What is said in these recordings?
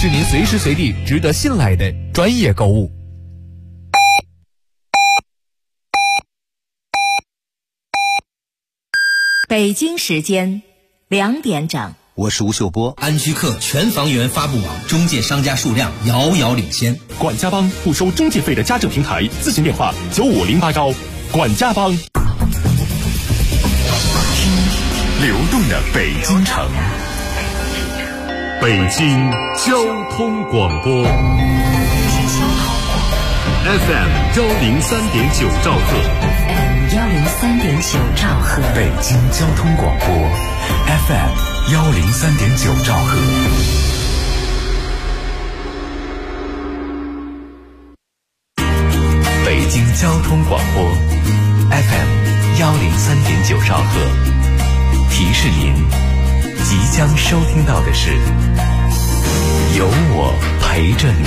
是您随时随地值得信赖的专业购物。 北京时间2点整， 我是吴秀波。 安居客全房源发布网中介商家数量遥遥领先。 管家帮不收中介费的家政平台，咨询电话9508管家帮。流动的北京城，北京交通广播 FM103.9兆赫 103.9兆赫， 北京交通广播 FM103.9兆赫。北京交通广播 FM103.9兆赫，提示您即将收听到的是有我陪着你。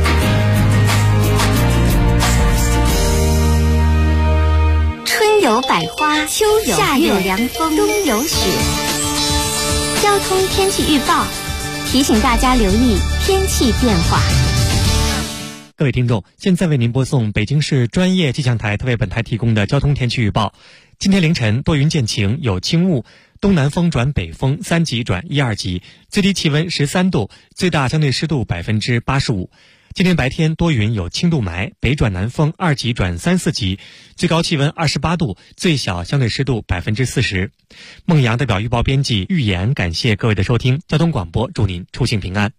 春有百花，秋有夏有凉风，冬有雪。交通天气预报提醒大家留意天气变化。 各位听众，现在为您播送北京市专业气象台特为本台提供的交通天气预报。今天凌晨多云见晴，有轻雾，东南风转北风3级转1、2级，最低气温13度，最大相对湿度85%。今天白天多云有轻度霾，北转南风2级转3、4级，最高气温28度，最小相对湿度40%。孟阳代表预报编辑预言，感谢各位的收听。交通广播祝您出行平安。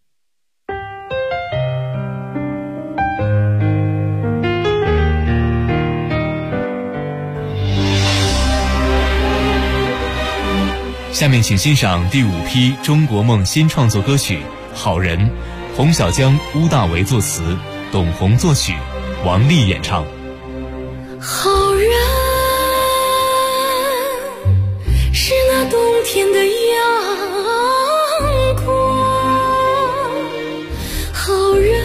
下面请欣赏第5批中国梦新创作歌曲《好人》，洪小江、乌大维作词，董宏作曲，王丽演唱。 好人是那冬天的阳光，好人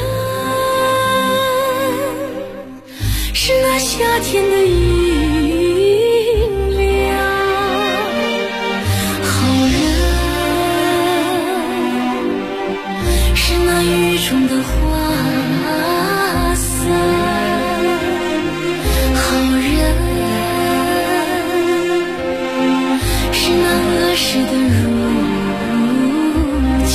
是那夏天的阴凉，好人是那雨中的花伞，好人是那恶事的如浆，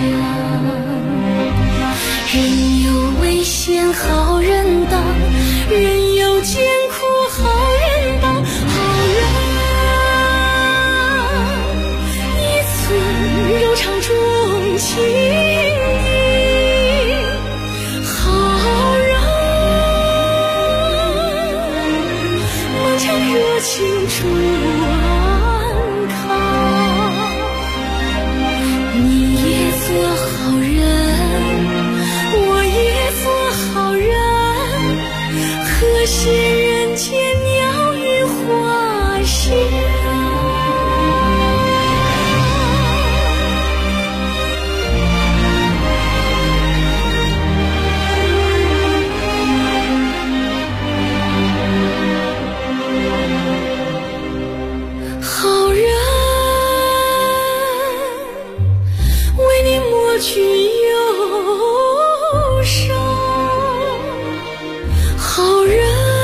人有危险好人当，人有艰苦好人当，好人一寸柔肠中情热情转靠，你也做好人，我也做好人，和谐人间鸟语花香。去忧伤，好人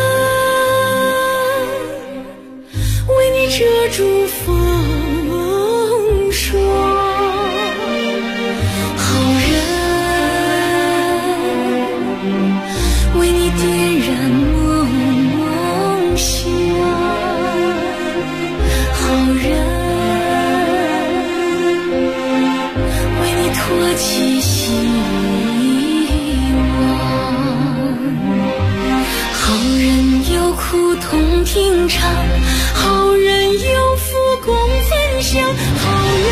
为你遮住风霜，好人为你点燃梦想，好人托起希望，好人有苦同听尝，好人有福共分享，好人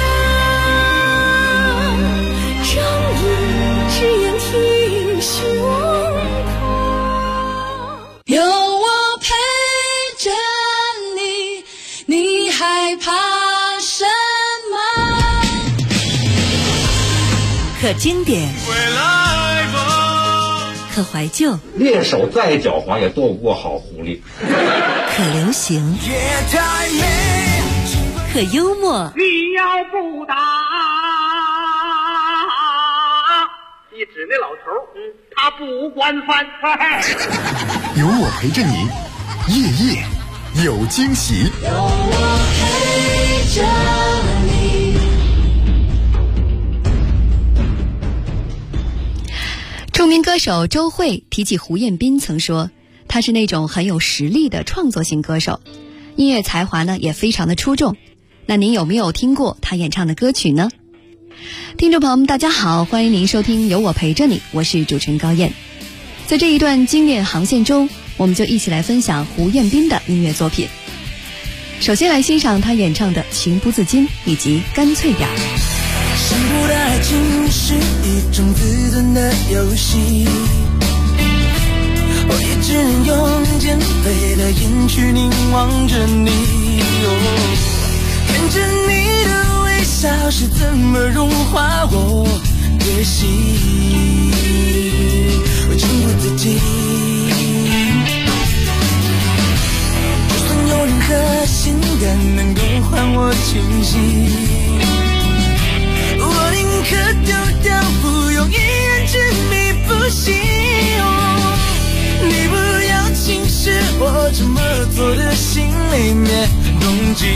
仗义直言挺胸膛，有我陪着你，你害怕什么？ 可经典，可怀旧， 猎手再狡猾也躲不过好狐狸， 可流行，可幽默。 你要不打指那老头，他不关饭。 有我陪着你，夜夜有惊喜。 有我陪着你。 著名歌手周蕙提起胡彦斌曾说，他是那种很有实力的创作型歌手，音乐才华呢也非常的出众。那您有没有听过他演唱的歌曲呢？听众朋友们大家好，欢迎您收听有我陪着你，我是主持人高燕。在这一段经典航线中，我们就一起来分享胡彦斌的音乐作品。首先来欣赏他演唱的《情不自禁》以及《干脆点》。 幸福的爱情是一种自尊的游戏，我也只能用减肥的眼去凝望着你，看着你的微笑是怎么融化我的心，我情不自禁。就算有任何心感能够换我清醒，我宁可丢掉，不用一言执迷不醒。你不要轻视我这么做的心里面动机，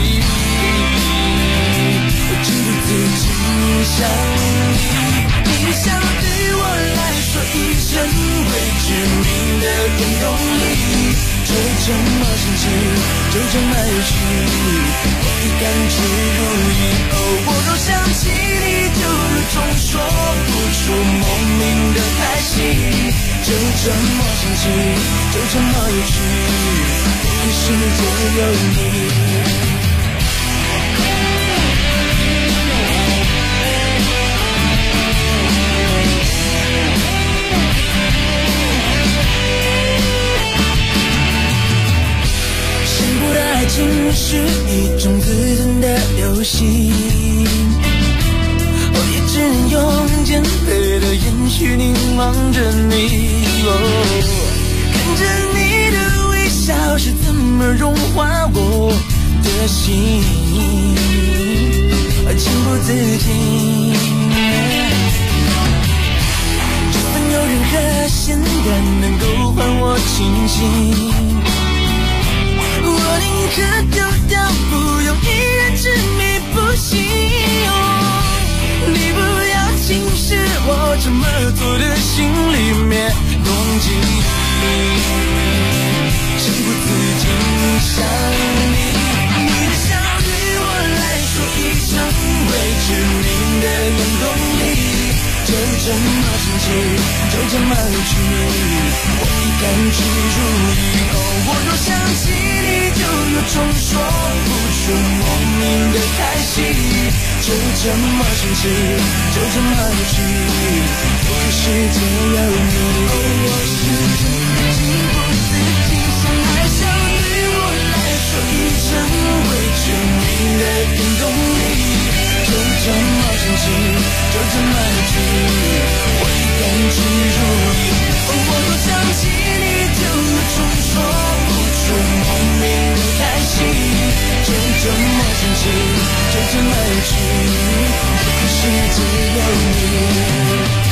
我情不自禁想你。你的笑对我来说一生会致命的原动力，就这么神奇，就这么有趣，我已甘之如饴。我若想起你，就有种说不出莫名的开心，就这么神奇，就这么有趣，这个世界有你。爱情是一种自尊的游戏，我也只能用减肥的眼去凝望着你，看着你的微笑是怎么融化我的心，情不自禁。就算有任何仙丹能够换我清醒，我宁可丢掉，不用一言执迷不醒。你不要轻视我这么做的心里面动机，情不自禁想你。你的笑对我来说一生会致命的原动力，就这么神奇，就这么有趣，我已甘之如饴。我若想起你，就有种说不出莫名的开心，就这么神奇，就这么有趣，这个世界有你。我是真的情不自禁，像爱笑对我来说一生会致命的原动力，就这么神奇，就这么有趣，我已甘之如饴。我若想起你，就有种说不出莫名的开心，就这么神奇，就这么有趣，这个世界有你。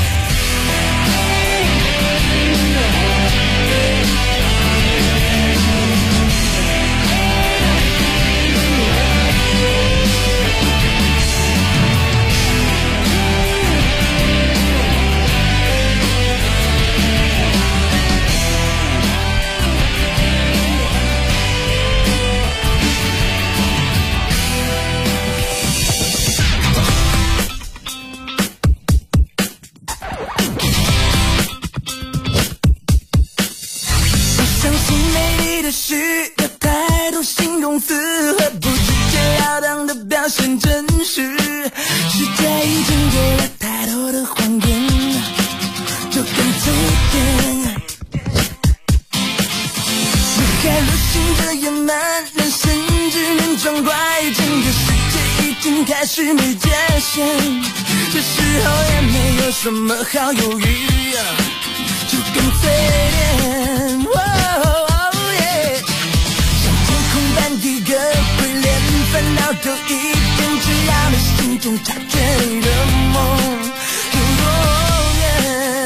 什么好犹豫，就干脆点。像天空般一个会连烦恼都一点，只要你心中插着你的梦，就永远。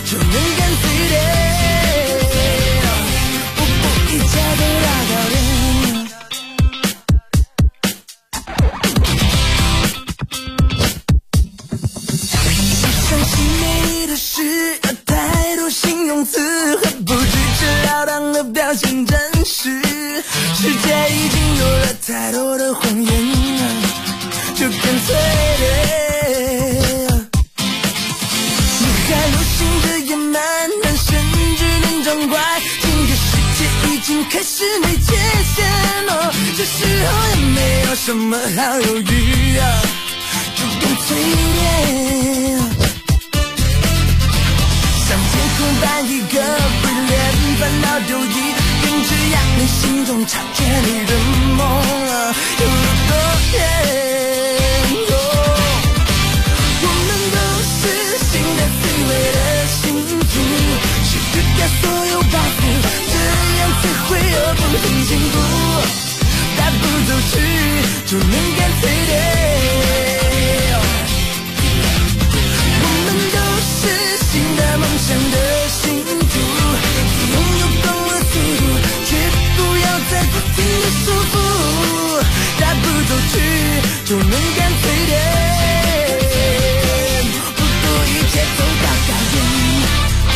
就能干脆点，不一切都大搞点。世上最美的事有太多形容词，何不直截了当的表现真实？世界已经有了太多的谎言，就干脆点。你还流行着野蛮，但甚至能装乖，整个世界已经开始没界限了，这时候也没有什么好犹豫啊，就干脆点。像天空般一个不连烦恼丢弃，跟这样你心中超越你的梦啊，有多远？我们都是新的滋味的幸福，去丢掉所有包袱，这样才会有不同幸福。大步走去，就能干脆点。梦想的星途，拥有光的速度，却不要再不停的束缚。大步走去，就能干脆点，不顾一切走到高点。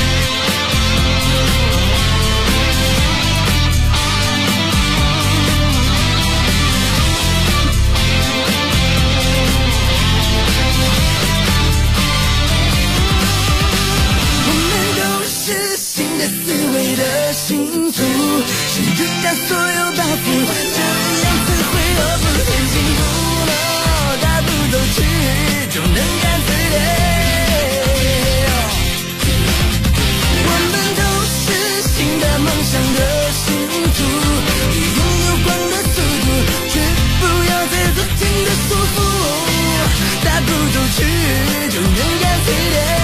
思维的幸福，先丢掉所有包袱，这样才会有不同幸福了。大步走去，就能干脆点。我们都是新的梦想的星途，拥有光的速度，却不要再不停的束缚。大步走去，就能干脆点。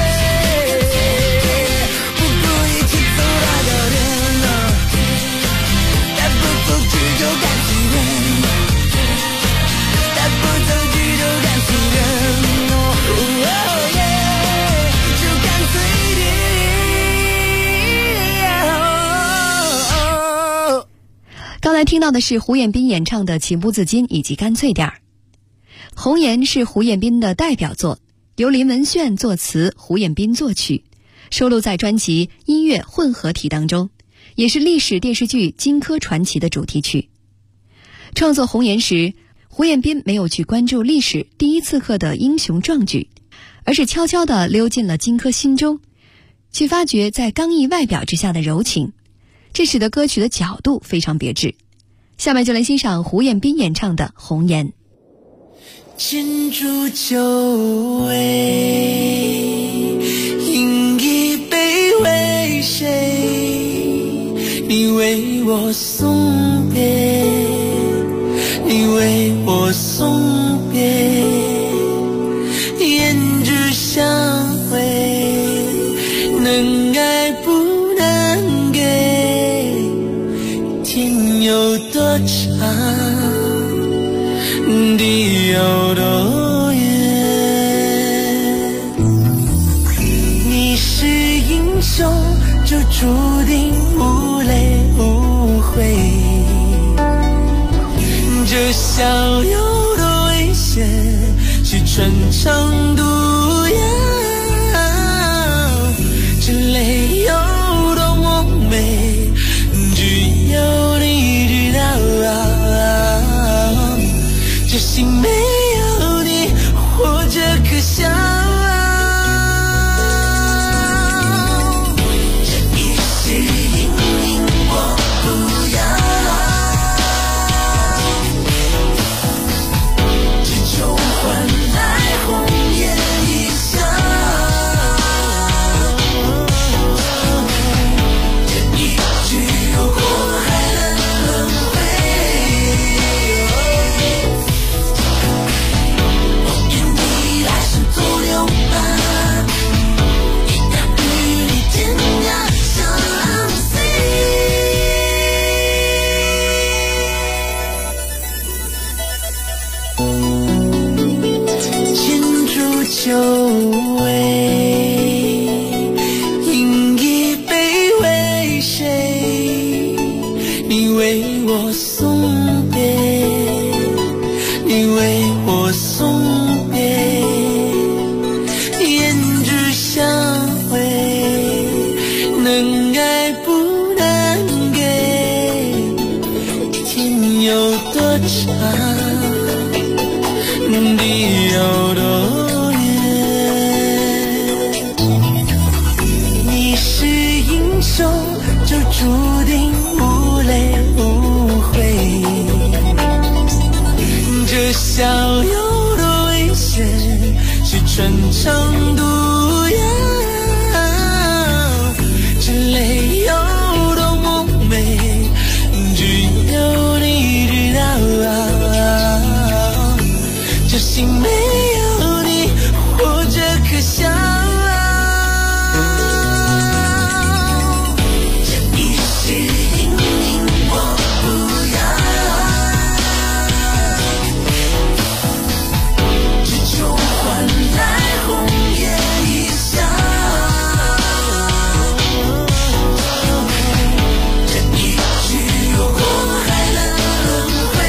刚才听到的是胡彦斌演唱的《情不自禁》以及《干脆点儿》。红颜是胡彦斌的代表作，由林文炫作词，胡彦斌作曲，收录在专辑《音乐混合体》当中，也是历史电视剧《荆轲传奇》的主题曲。创作红颜时，胡彦斌没有去关注历史第一刺客的英雄壮举，而是悄悄地溜进了荆轲心中，去发掘在刚毅外表之下的柔情，这使得歌曲的角度非常别致。下面就来欣赏胡彦斌演唱的《红颜》。 剑煮酒味，饮一杯为谁？你为我送别，你为我送别，胭脂香味，能爱不能给，天有多长，地有多远？你是英雄，就注定无泪无悔。这逍遥的危险，是穿肠毒药。这泪有多么美，只有你知道。这心没有你，活着可笑。这一世英名我不要，只求换来红颜一笑。 想你有多远。你是英雄，就注定无泪无悔。这小有多危险，是穿肠毒药。这泪有多么美，只有你知道。这心没有你，活着可笑。这一世英名我不要，只求换来红颜一笑。这一句祸害了轮回，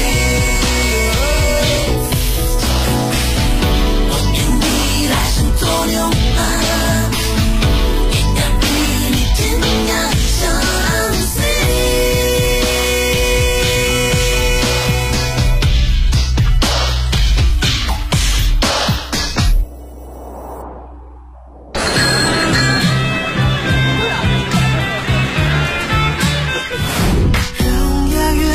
我与你来生做牛马，也要与你天涯相随。让雅乐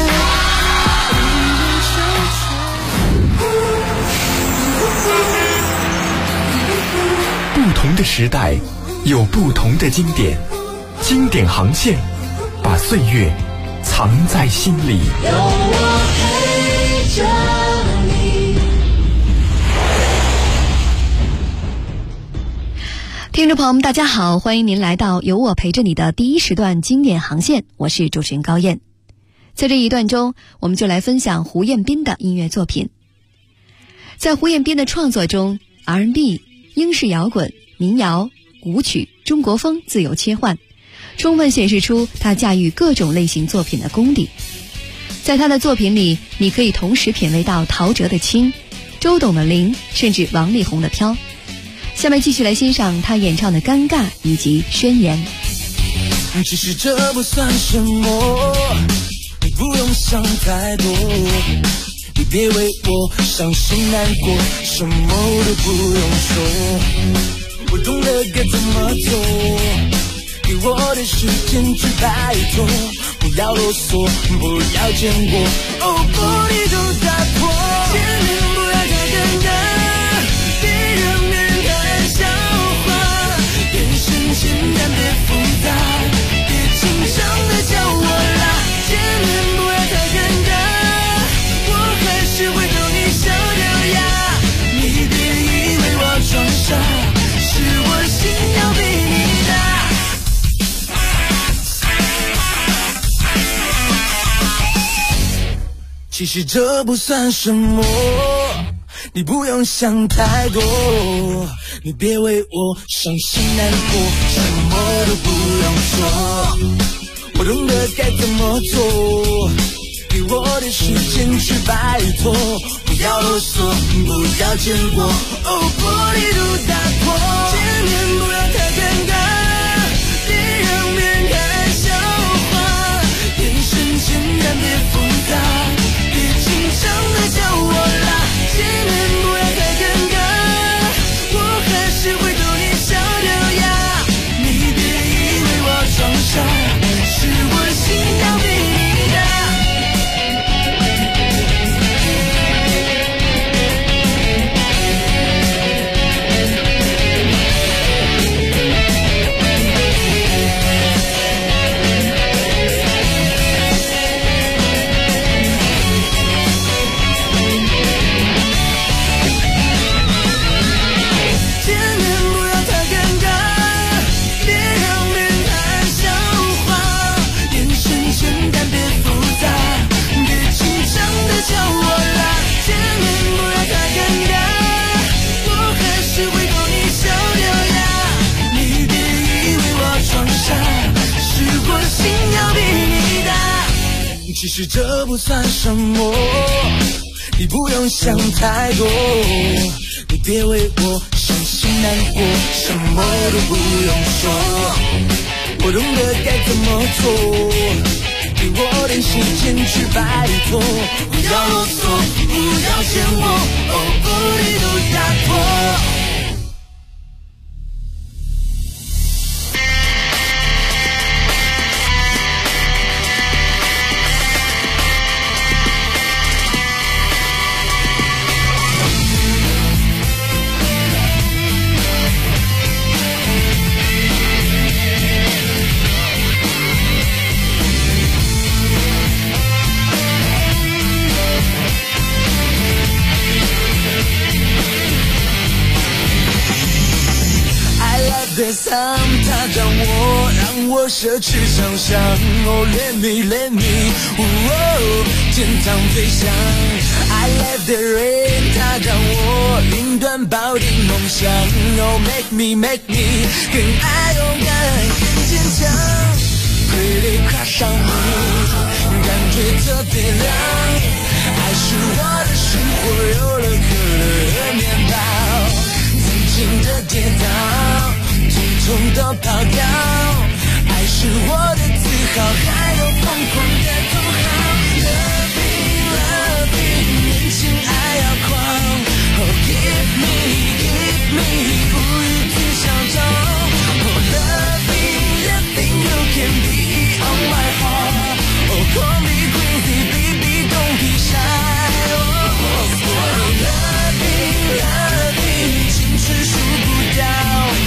不同的时代有不同的经典，经典航线把岁月藏在心里。 有我陪着你。 听众朋友们大家好，欢迎您来到有我陪着你的第一时段经典航线，我是主持人高燕。在这一段中，我们就来分享胡彦斌的音乐作品。在胡彦斌的创作中， R&B、 英式摇滚、民谣、舞曲、中国风自由切换，充分显示出他驾驭各种类型作品的功底。在他的作品里，你可以同时品味到陶喆的轻，周董的灵，甚至王力宏的飘。下面继续来欣赏他演唱的《尴尬》以及《宣言》。 其实这不算什么，你不用想太多，你别为我伤心难过，什么都不用说，我懂得该怎么做，给我的时间去摆脱，不要啰嗦，不要见过，哦，玻璃都打破，见面不要太尴尬，别让别人看笑话，眼神简单别复杂，别紧张的叫我啦，见面不要太尴尬，我还是会逗你笑掉牙，你别以为我装傻，是我心要比你大。其实这不算什么，你不用想太多，你别为我伤心难过，什么都不用说，我懂得该怎么做，给我的时间去摆脱，不要啰嗦，不要见过，哦，玻璃都打破，见面不要太尴尬，别让别人看笑话，眼神简单别复杂，别紧张的叫我啦，见面不要太尴尬，我还是会逗你笑掉牙，你别以为我装傻，是我心要比你大。其实这不算什么，你不用想太多，你别为我伤心难过，什么都不用说，我懂得该怎么做，给给我点时间去拜托，不要啰嗦，不要嫌我，无理都压迫。The sun 它将我，让我奢侈想象。Oh let me， 天堂飞翔。I love the rain， 它让我云端抱定梦想。Oh make me， 更爱勇敢，更坚强。Pretty crush on me， 感觉特别亮。爱是我的生活，有了可乐和面包，曾经的跌倒。匆匆的跑掉，爱是我的自豪，还有疯狂的口号。Loving， 年轻爱要狂。Oh give me， 无语去嚣张。Oh loving， you can be on my heart。Oh call me crazy，baby don't be shy。Oh loving， 青春数不掉。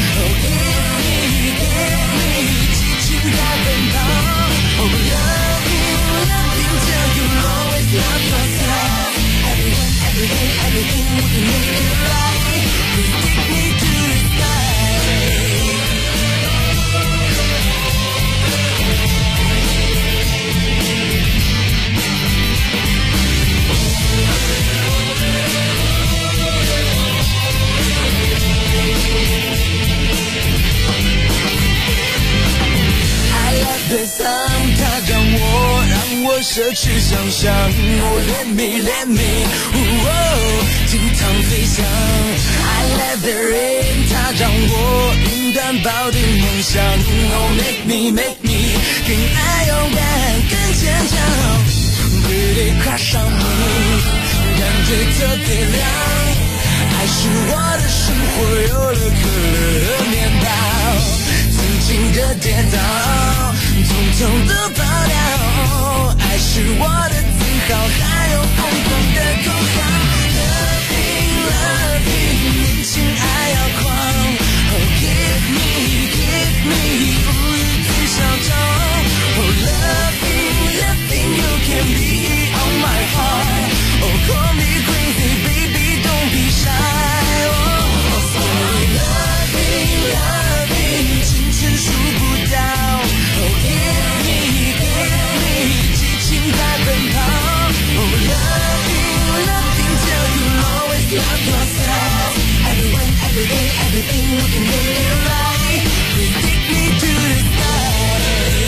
对上它将我，让我奢侈想象。Oh let me， 天堂飞翔。I love the rain， 它让我云端抱定梦想。Oh make me， 更爱勇敢，更坚强。Pretty crush on me， 感觉特别亮。爱是我的生活，有了可乐和面包。曾经的跌倒，匆匆的跑掉，爱是我的自豪，还有疯狂的口号。Loving， 年轻爱要狂。Oh give me， 无语去嚣张。Oh loving， you can be on my heart。Oh call me crazy，baby don't be shy。Oh loving， 青春数不掉。Oh give me， 激情在奔跑。Oh loving， till you always love yourself。Everything we can make it right。Please take me to the sky。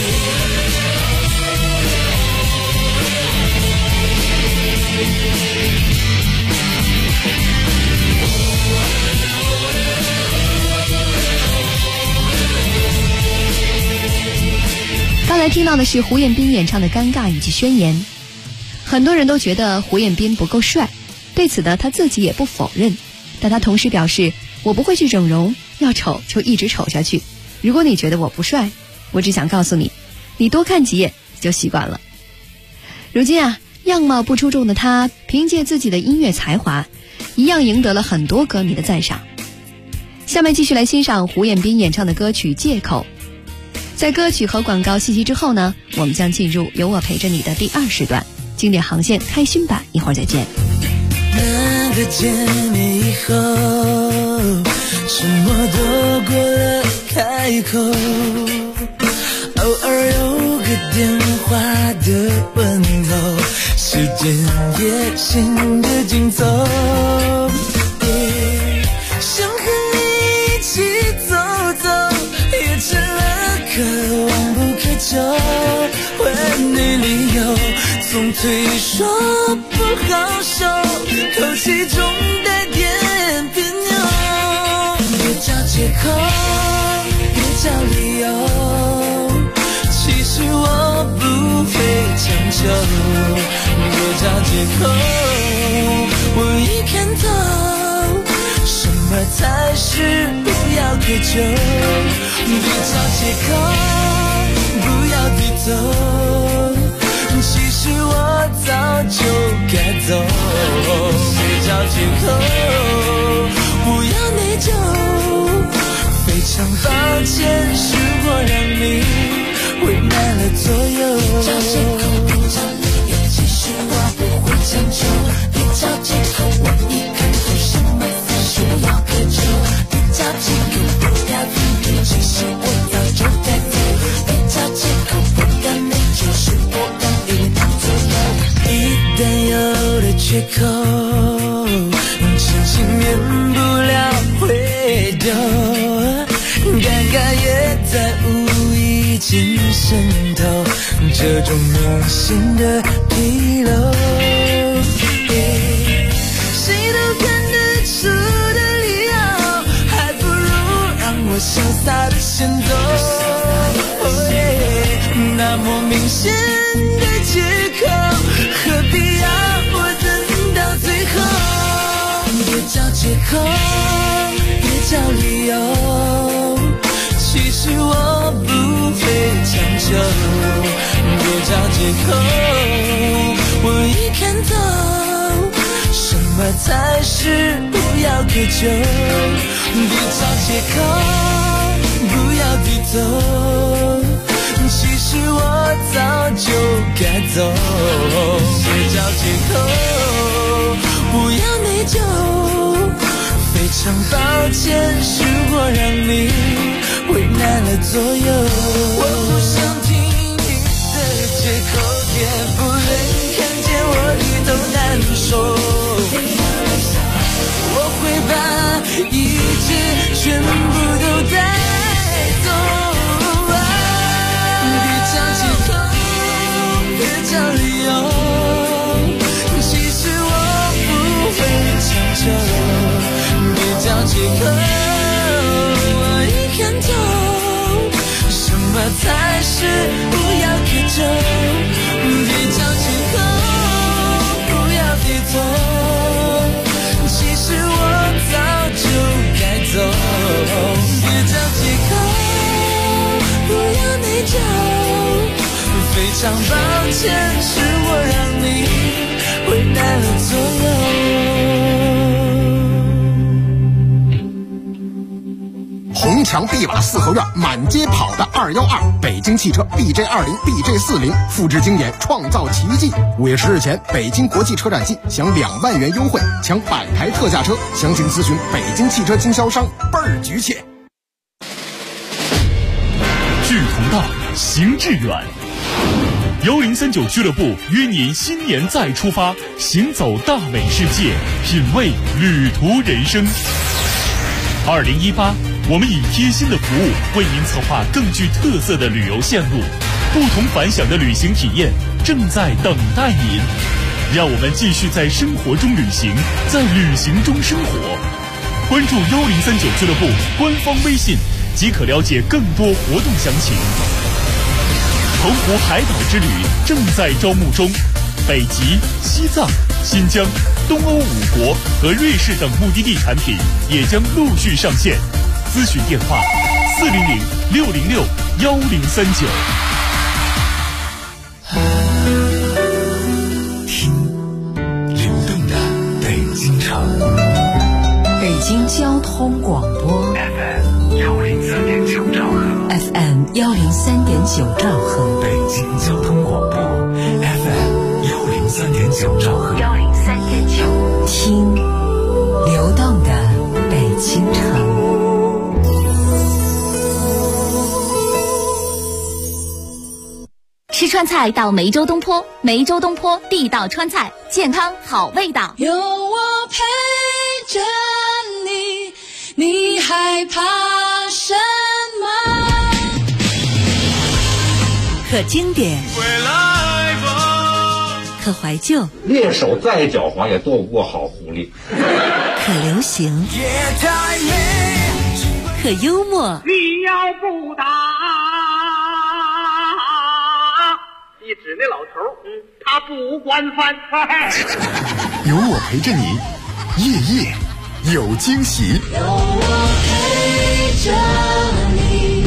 刚才听到的是胡彦斌演唱的《尴尬》以及《宣言》。很多人都觉得胡彦斌不够帅，对此呢他自己也不否认，但他同时表示，我不会去整容，要丑就一直丑下去。如果你觉得我不帅，我只想告诉你，你多看几眼就习惯了。如今啊，样貌不出众的他，凭借自己的音乐才华，一样赢得了很多歌迷的赞赏。下面继续来欣赏胡彦斌演唱的歌曲《借口》。在歌曲和广告信息之后呢，我们将进入有我陪着你的第2时段，经典航线开心版，一会儿再见。 那个见面以后，沉默多过了开口，偶尔有个电话的问候，时间也显得紧凑。想和你一起走走，也成了可望不可求。问你理由，总推说不好受，口气中带点别扭。别找借口，别找理由，其实我不配借口，我已看透，什么才是不要苛求，别找借口，不要低头，其实我早就该走，别找借口，不要内疚，非常抱歉，是我让你为难了左右。别找借口，别找理由，其实我不会强求。别找借口，我已看透什么才是不要苛求。别找借口，不要逃避，其实我早就该走。别找借口，不要内疚，是我让你为难左右。一旦有了缺口，情免不了回头，尴尬也在无意间渗透，这种明显的纰漏，谁都看得出的理由，还不如让我潇洒的先走。那么明显的借口，何必要我等到最后？别找借口，别找理由，其实我不会强求。别找借口，我已看透，什么才是不要苛求。别找借口，不要低头，其实我早就该走。别找借口，不要内疚，非常抱歉，是我让你为难了左右。我不想听你的借口，也不愿看见我低头难受。我会把一切全部都带走。别找借口，别找理由，其实我不会强求。别找借口，我已看透，什么才是不要苛求。别找借口，不要低头，其实我早就该走。别找借口，不要内疚，非常抱歉，是我让你为难了左右。 红墙碧瓦四合院，满街跑的212，北京汽车 BJ20、BJ40，复制经典，创造奇迹。5月10日前，北京国际车展季享2万元优惠，抢100台特价车，详情咨询北京汽车经销商，倍儿局气。 志同道，行致远。1039俱乐部约您新年再出发，行走大美世界，品味旅途人生。2018，我们以贴心的服务为您策划更具特色的旅游线路，不同凡响的旅行体验正在等待您。让我们继续在生活中旅行，在旅行中生活。关注1039俱乐部官方微信，即可了解更多活动详情。澎湖海岛之旅正在招募中，北极、西藏、新疆、东欧5国和瑞士等目的地产品也将陆续上线。咨询电话400-606-1039。 听流动的北京城， 北京交通广播 FM103.9兆赫 ，FM103.9兆赫， 北京交通广播 FM103.9兆赫 ，103.9，听流动的北京城。 吃川菜到梅州东坡，梅州东坡地道川菜，健康好味道。 有我陪着你，你害怕什么？ 可经典，可怀旧， 猎手再狡猾也斗不过好狐狸。 可流行，可幽默。 你要不打，一指那老头，他他不惯犯。 有我陪着你，夜夜有惊喜。 有我陪着你。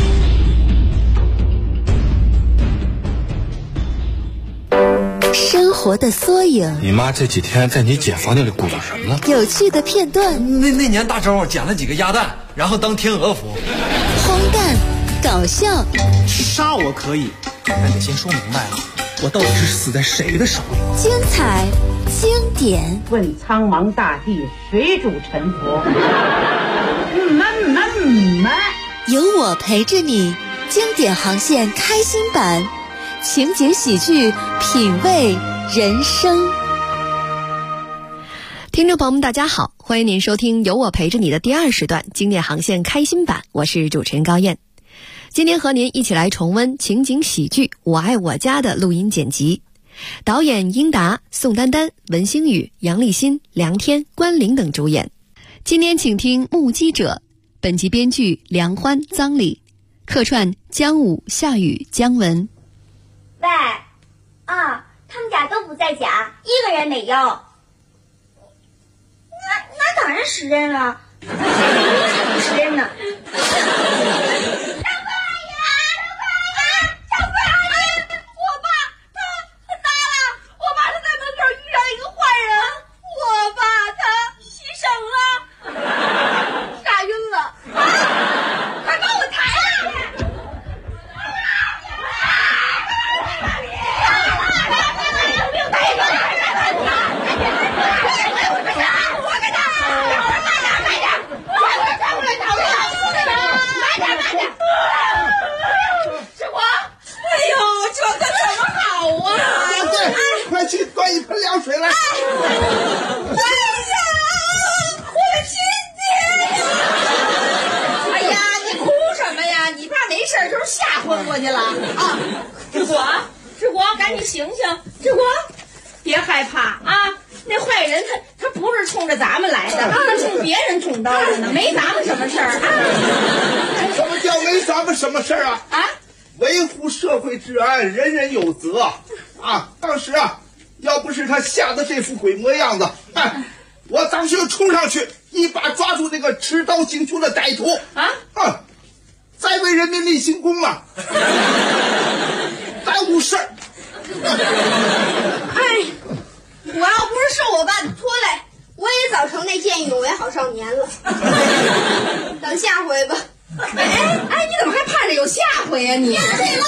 生活的缩影， 你妈这几天在你姐房间里鼓捣什么呢？ 有趣的片段。 那年大周捡了几个鸭蛋，然后当天鹅服。 荒诞，搞笑。 杀我可以，但得先说明白了，我到底是死在谁的手里？ 精彩，经典。 问苍茫大地，谁主沉浮？ 有我陪着你，经典航线开心版。情景喜剧，品味人生。 听众朋友们大家好，欢迎您收听有我陪着你的第2时段经典航线开心版，我是主持人高燕。今天和您一起来重温情景喜剧《我爱我家》的录音剪辑，导演英达、宋丹丹、文星宇、杨立新、梁天、关凌等主演。今天请听《目击者》，本集编剧梁欢、臧礼，客串姜武、夏雨、姜文。 喂，啊，他们俩都不在家，一个人没有。那当然是人了，不是人呢。 人人有责啊！当时啊，要不是他吓得这副鬼模样子，我当时就冲上去一把抓住那个持刀行凶的歹徒再为人民立新功嘛，耽误事儿。 哎，我要不是受我爸的拖累，我也早成那见义勇为好少年了。等下回吧。 哎，你怎么还盼着有下回呀？你谁来了？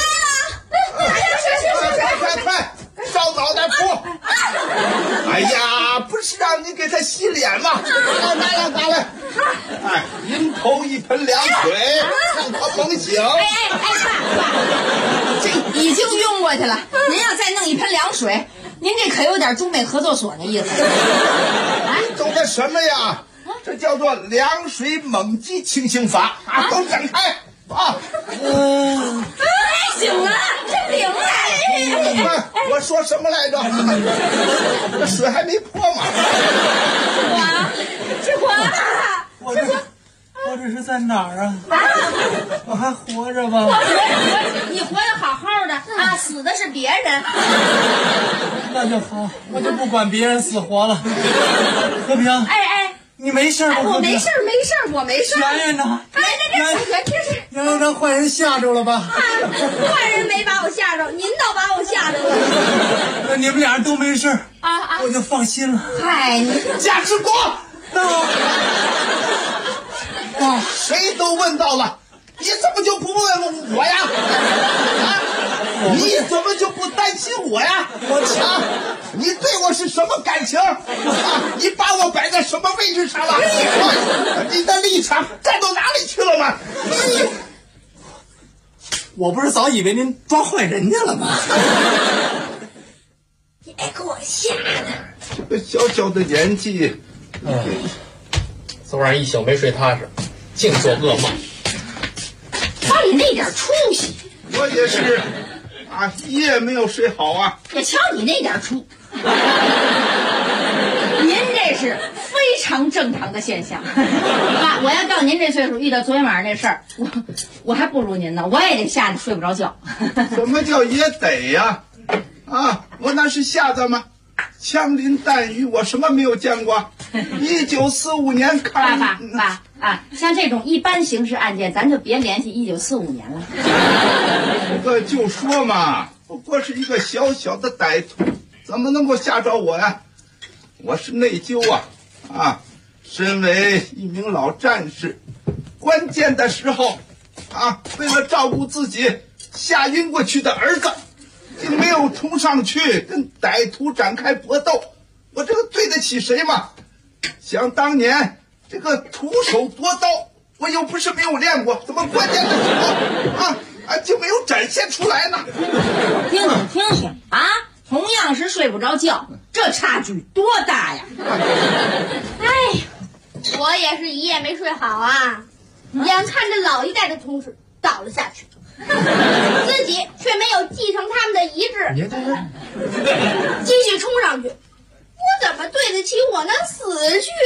快照脑袋扑！哎呀，不是让你给他洗脸吗？拿来！哎，迎头一盆凉水，让他猛醒。 爸，这已经晕过去了。您要再弄一盆凉水，您这可有点中美合作所那意思。 你懂得什么呀？这叫做凉水猛击清醒法啊！都展开啊！ 醒了，真灵啊！ 我说什么来着？这水还没泼吗？ 志华， 我这是在哪儿啊？我还活着吗？ 你活得好好的啊，死的是别人。 那就好，我就不管别人死活了。和平， 哎， 你没事吧？ 我没事，我没事。 圆圆呢？让坏人吓着了吧？ 坏人没把我吓着，您倒把我吓着了。 那你们俩人都没事啊，我就放心了。 嗨，你贾志国，谁都问到了，你怎么就不问我呀？你怎么就不担心我呀？你对我是什么感情？你把我摆在什么位置上了？你的立场站到哪里去了吗？ 我不是早以为您抓坏人家了吗？ 你别给我吓的！ 这个小小的年纪， 昨晚一宿没睡踏实，净做噩梦。 把你那点出息！ 我也是啊，一夜没有睡好啊。 也瞧你那点出，您这是非常正常的现象。爸，我要到您这岁数遇到昨天晚上那事儿，我还不如您呢，我也得吓得睡不着觉。 什么叫也得呀？啊， 我那是瞎子吗？枪林弹雨，我什么没有见过？1945年抗爸啊，像这种一般刑事案件，咱就别联系1945年了。 这个就说嘛，不过是一个小小的歹徒，怎么能够吓着我呀？我是内疚啊！身为一名老战士，关键的时候为了照顾自己吓晕过去的儿子，竟没有冲上去跟歹徒展开搏斗，我这个对得起谁吗？想当年这个徒手夺刀，我又不是没有练过，怎么关键的时候就没有展现出来呢？ 听听啊！同样是睡不着觉，这差距多大呀！ 哎，我也是一夜没睡好啊，眼看着老一代的同志倒了下去，自己却没有继承他们的遗志，继续冲上去，我怎么对得起我那死去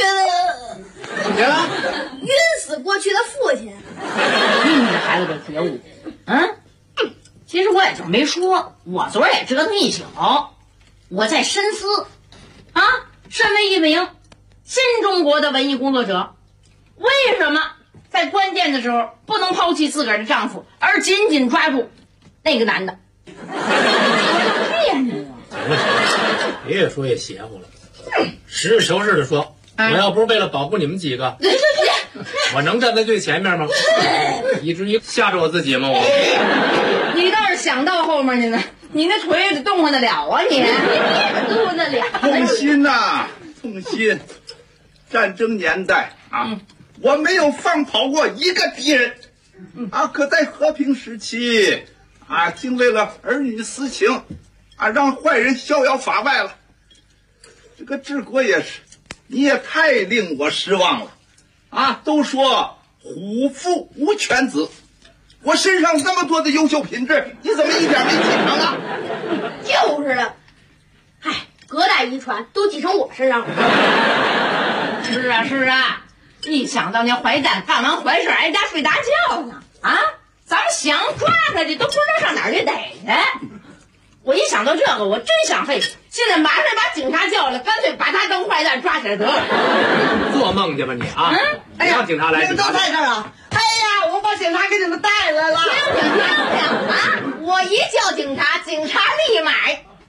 的晕死过去的父亲？ 这孩子得觉悟。其实我也就没说，我昨儿也折腾一宿，我在深思身为一名新中国的文艺工作者，为什么在关键的时候不能抛弃自个儿的丈夫，而紧紧抓住那个男的？别扭啊！ 越说越邪乎了。实事求是的说，我要不是为了保护你们几个，我能站在最前面吗？以至于吓着我自己吗？ 你倒是想到后面去呢，你那腿也得动换得了啊！你动换得了？ 痛心呐，痛心！战争年代我没有放跑过一个敌人可在和平时期竟为了儿女私情让坏人逍遥法外了。这个治国也是，你也太令我失望了都说虎父无犬子，我身上那么多的优秀品质，你怎么一点没继承啊？ 就是的，隔代遗传都继承我身上了。 是啊，一想到那坏蛋干完坏事挨家睡大觉呢咱们想抓他去都不知道上哪儿去逮去。我一想到这个，我真想废，现在马上把警察叫来，干脆把他当坏蛋抓起来得了。 做梦去吧你让警察来， 你们都在这儿啊！哎呀，我把警察给你们带来了。 我一叫警察，警察立马。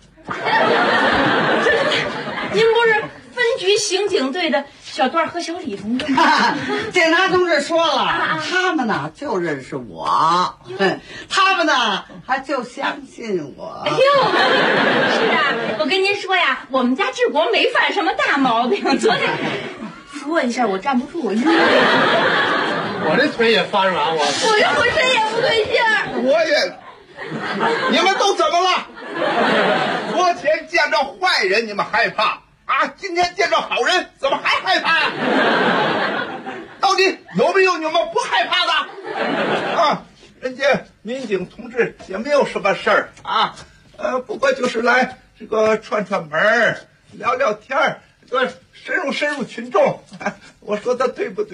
您不是分局刑警队的小段和小李同志吗？ 警察同志说了，他们呢就认识我，他们呢还就相信我。 哎呦，是我跟您说呀，我们家治国没犯什么大毛病。昨天说一下我站不住，我晕了。 我这腿也发软，我这浑身也不对劲儿。 我也，你们都怎么了？昨天见着坏人你们害怕今天见着好人怎么还害怕呀？到底有没有你们不害怕的人家民警同志也没有什么事儿不过就是来这个串串门聊聊天深入群众我说的对不对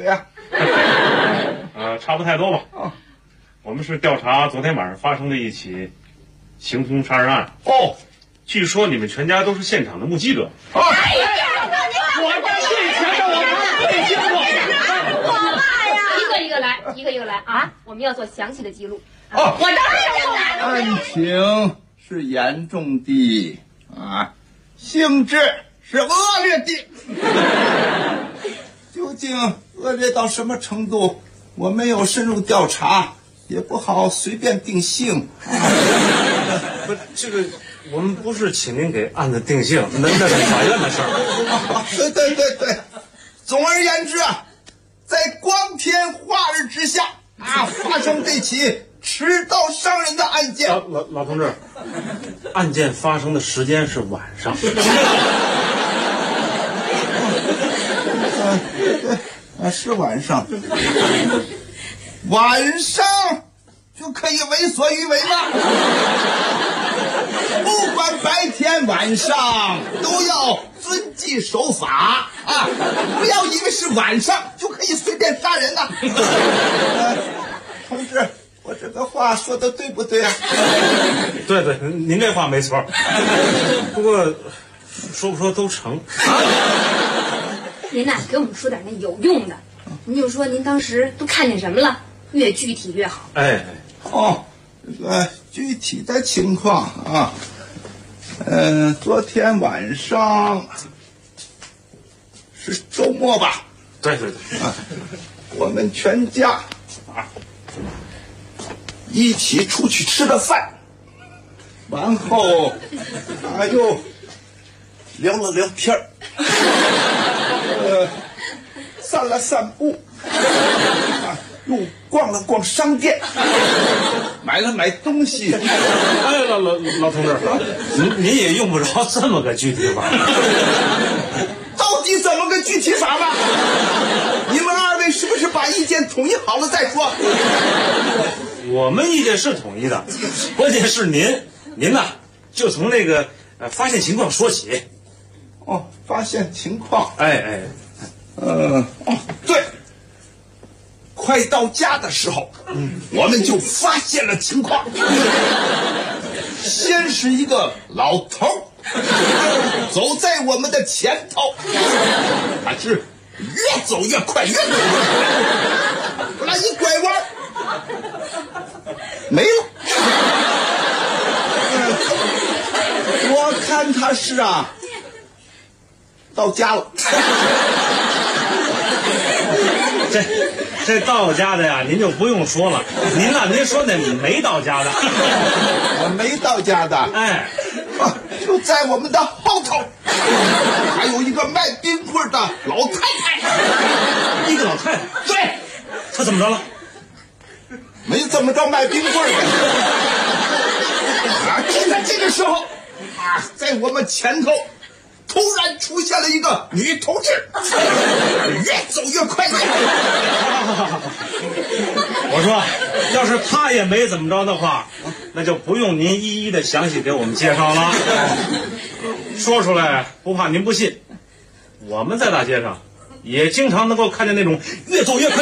差不太多吧我们是调查昨天晚上发生的一起行凶杀人案据说你们全家都是现场的目击者我这睡前的我不是听过我爸呀一个一个来我们要做详细的记录我当然要来案情是严重的性质是恶劣的究竟恶劣到什么程度我没有深入调查也不好随便定性不这个我们不是请您给案子定性，那是法院的事儿。 对，总而言之在光天化日之下发生这起持刀伤人的案件。 老同志，案件发生的时间是晚上。 是晚上。晚上就可以为所欲为吗？不管白天晚上都要遵纪守法不要以为是晚上就可以随便杀人同志， 我这个话说的对不对啊？ 对对，您这话没错。不过说不说都成。 您呐，给我们说点那有用的。您就说您当时都看见什么了，越具体越好。 哎， 哦，这个具体的情况啊，昨天晚上是周末吧？ 对对对， 我们全家啊一起出去吃的饭，然后又聊了聊天儿，散了散步，又逛了逛商店，买了买东西。 哎，老同志，您也用不着这么个具体法。 到底怎么个具体法吧？你们二位是不是把意见统一好了再说？ 我们意见是统一的，关键是您呐，就从那个发现情况说起。 哦，发现情况。 哎， 对，快到家的时候，我们就发现了情况。先是一个老头走在我们的前头，他是越走越快，越走越快，后来一拐弯没了。我看他是到家了。 这到家的呀，您就不用说了。您说那没到家的， 我没到家的， 哎， 就在我们的后头，还有一个卖冰棍的老太太。 一个老太太？ 对， 她怎么着了？ 没怎么着，卖冰棍的。就在这个时候，在我们前头突然出现了一个女同志，越走越快。 我说，要是她也没怎么着的话，那就不用您一一的详细给我们介绍了。说出来不怕您不信，我们在大街上也经常能够看见那种越走越快。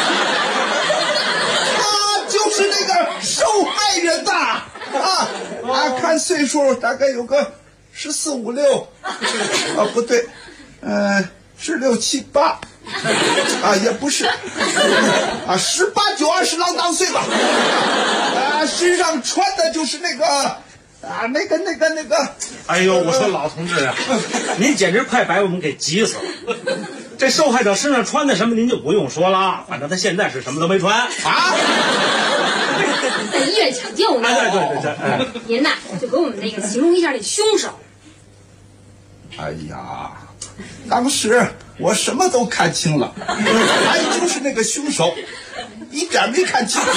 他就是那个受害人的看岁数大概有个14、15、6，不对，16、7、8，也不是，18、9、20郎当岁吧。身上穿的就是那个。 哎呦，我说老同志啊，您简直快把我们给急死了。这受害者身上穿的什么您就不用说了，反正他现在是什么都没穿在医院抢救呢。 对。 您呐，就给我们那个形容一下那凶手。 哎呀，当时我什么都看清了，还就是那个凶手，一点没看清。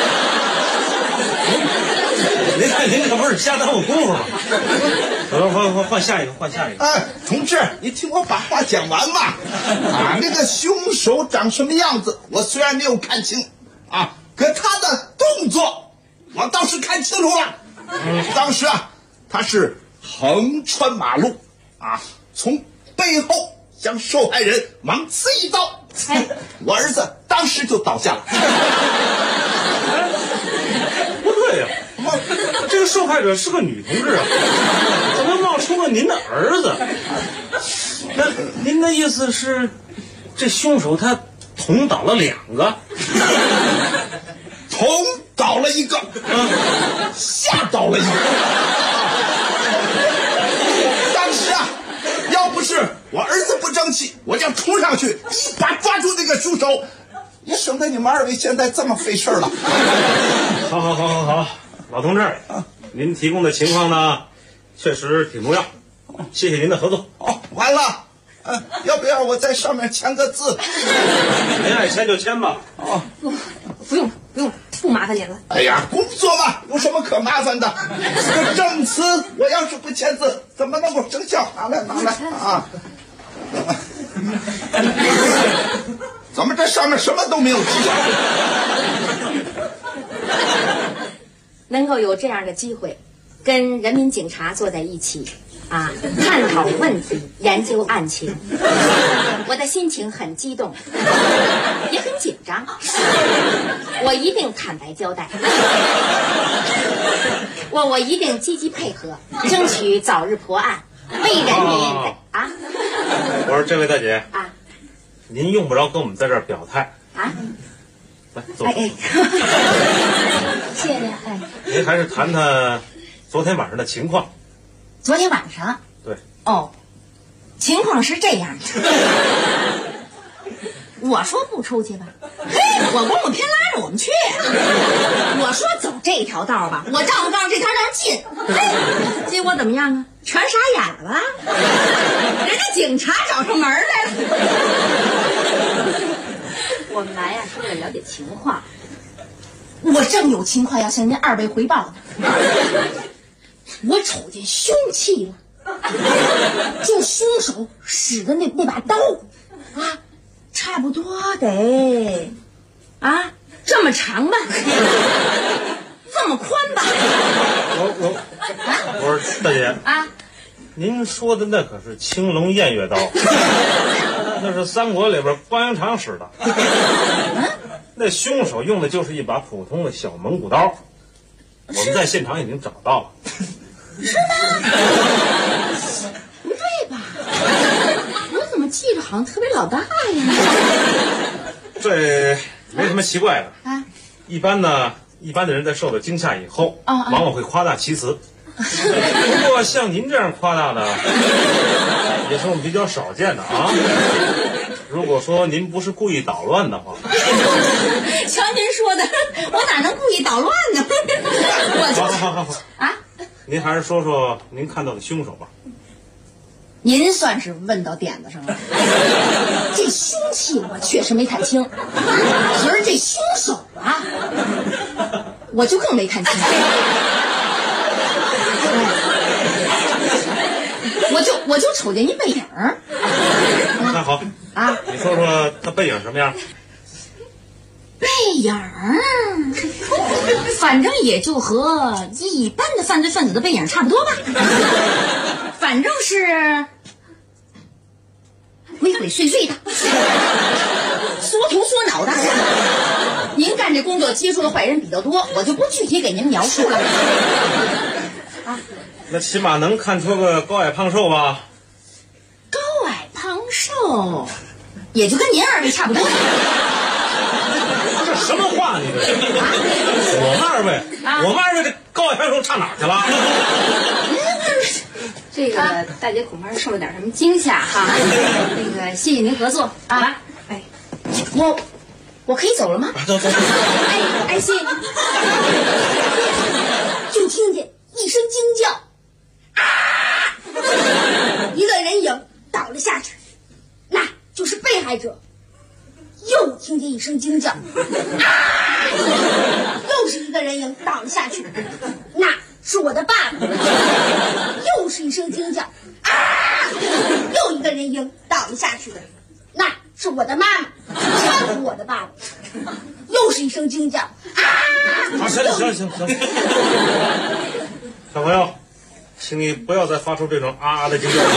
您可不是瞎耽误功夫吗？换下一个。 同志，你听我把话讲完嘛。那个凶手长什么样子，我虽然没有看清可他的动作我倒是看清楚了。当时他是横穿马路从背后向受害人猛刺一刀，我儿子当时就倒下了。 不对呀，这个受害者是个女同志怎么冒出了您的儿子？那您的意思是，这凶手他捅倒了2个？ 捅倒了1个，吓倒了1个。当时要不是我儿子不争气，我就冲上去一把抓住那个凶手，也省得你们2位现在这么费事了。 好，老同志，您提供的情况呢，确实挺重要，谢谢您的合作。 完了，要不要我在上面签个字？ 您爱签就签吧。 不用，不麻烦您了。 哎呀，工作嘛，有什么可麻烦的？这个证词，我要是不签字，怎么能够生效？拿来怎么这上面什么都没有记能够有这样的机会，跟人民警察坐在一起， 啊，探讨问题，研究案情。我的心情很激动，也很紧张。我一定坦白交代，我一定积极配合，争取早日破案，为人民啊。 我说这位大姐啊， 您用不着跟我们在这儿表态啊。 来，坐。 谢谢您。哎， 您还是谈谈昨天晚上的情况。 昨天晚上。 对。 哦，情况是这样的。我说不出去吧，嘿，我公公偏拉着我们去。我说走这条道吧，我丈夫告诉这条道进，嘿，结果怎么样啊？全傻眼了，人家警察找上门来了。我们来呀是为了了解情况，我正有情况要向您二位汇报呢。我瞅见凶器了，就凶手使的那把刀啊。差不多得，啊，这么长吧，这么宽吧。 我说大姐啊， 您说的那可是青龙偃月刀，那是三国里边关阳长使的。那凶手用的就是一把普通的小蒙古刀，我们在现场已经找到了。 是吗？不对吧？我怎么记着好像特别老大呀？ 这没什么奇怪的啊。 一般的人在受到惊吓以后，往往会夸大其词。不过像您这样夸大的，也是我们比较少见的啊。如果说您不是故意捣乱的话， 瞧您说的，我哪能故意捣乱呢？ 好啊，您还是说说您看到的凶手吧。 您算是问到点子上了。这凶器我确实没看清，可是这凶手啊，我就更没看清。我就瞅见一背影儿。 那好啊， 你说说他背影什么样？ 背影儿，反正也就和一般的犯罪分子的背影差不多吧。反正是鬼鬼祟祟的，缩头缩脑的。您干这工作接触的坏人比较多，我就不具体给您描述了。啊， 那起码能看出个高矮胖瘦吧？ 高矮胖瘦，也就跟您二位差不多。 这什么话你这是？我们二位这高矮胖瘦差哪儿去了？ 这个大姐恐怕是受了点什么惊吓哈。那个谢谢您合作啊。哎，我可以走了吗？ 走。 哎，谢谢您。就听见一声惊叫，啊！一个人影倒了下去，那就是被害者。又听见一声惊叫，啊！又是一个人影倒了下去，那是我的爸爸。又是一声惊叫，啊！又一个人影倒了下去，那是我的妈妈，搀扶我的爸爸。又是一声惊叫，啊！ 行，小朋友，请你不要再发出这种啊的惊叫。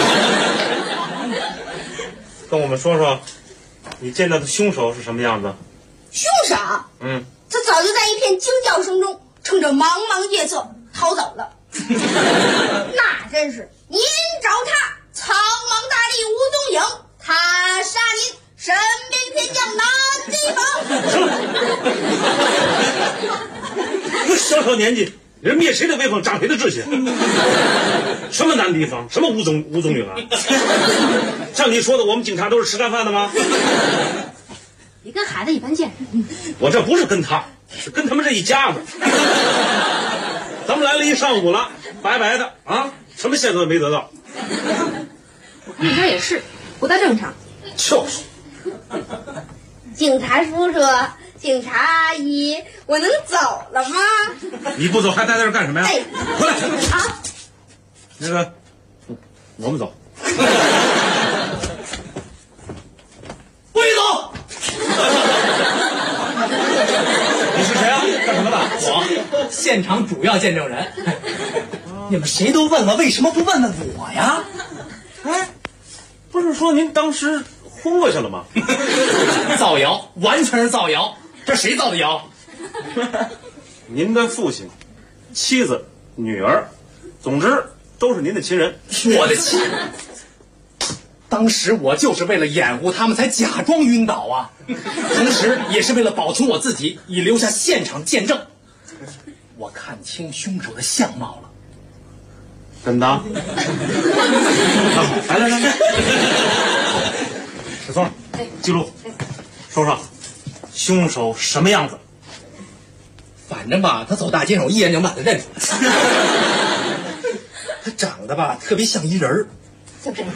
跟我们说说，你见到的凶手是什么样子？ 凶手？他早就在一片惊叫声中，乘着茫茫夜色逃走了。那真是您找他，苍茫大地无踪影；他杀您，身边天降难地方。 小年纪，人灭谁的威风，长谁的志气？什么难地方？什么无踪影啊？像你说的，我们警察都是吃干饭的吗？ 你跟孩子一般见识。 我这不是跟他，是跟他们这一家子。咱们来了一上午了，白白的啊，什么线索也没得到。 我看他也是不大正常。 就是。 警察叔叔，警察阿姨，我能走了吗？ 你不走还待在这干什么呀？ 哎， 回来啊！ 那个，我们走。 不许走！ 你是谁啊？干什么的？ 我现场主要见证人。你们谁都问了，为什么不问问我呀？ 呀？ 哎，不是说您当时昏过去了吗？ 造谣，完全是造谣。这谁造的谣？ 您的父亲、妻子、女儿，总之都是您的亲人。 我的亲人。当时我就是为了掩护他们才假装晕倒啊，同时也是为了保存我自己，以留下现场见证。我看清凶手的相貌了。 真的？来，小宋，记录，说说，凶手什么样子？ 反正吧，他走大街上，我一眼就把他认出来。他长得吧，特别像一人儿。 像谁？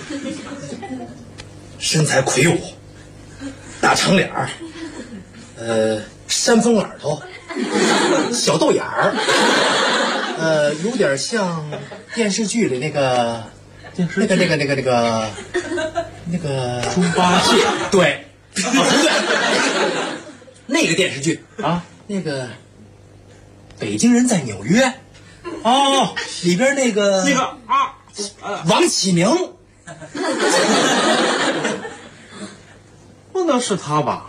身材魁梧，大长脸儿，山峰耳朵，小豆眼儿，有点像电视剧里那个猪八戒。 对，不对，那个电视剧啊， 那个北京人在纽约， 哦， 里边那个王启明。 不能是他吧？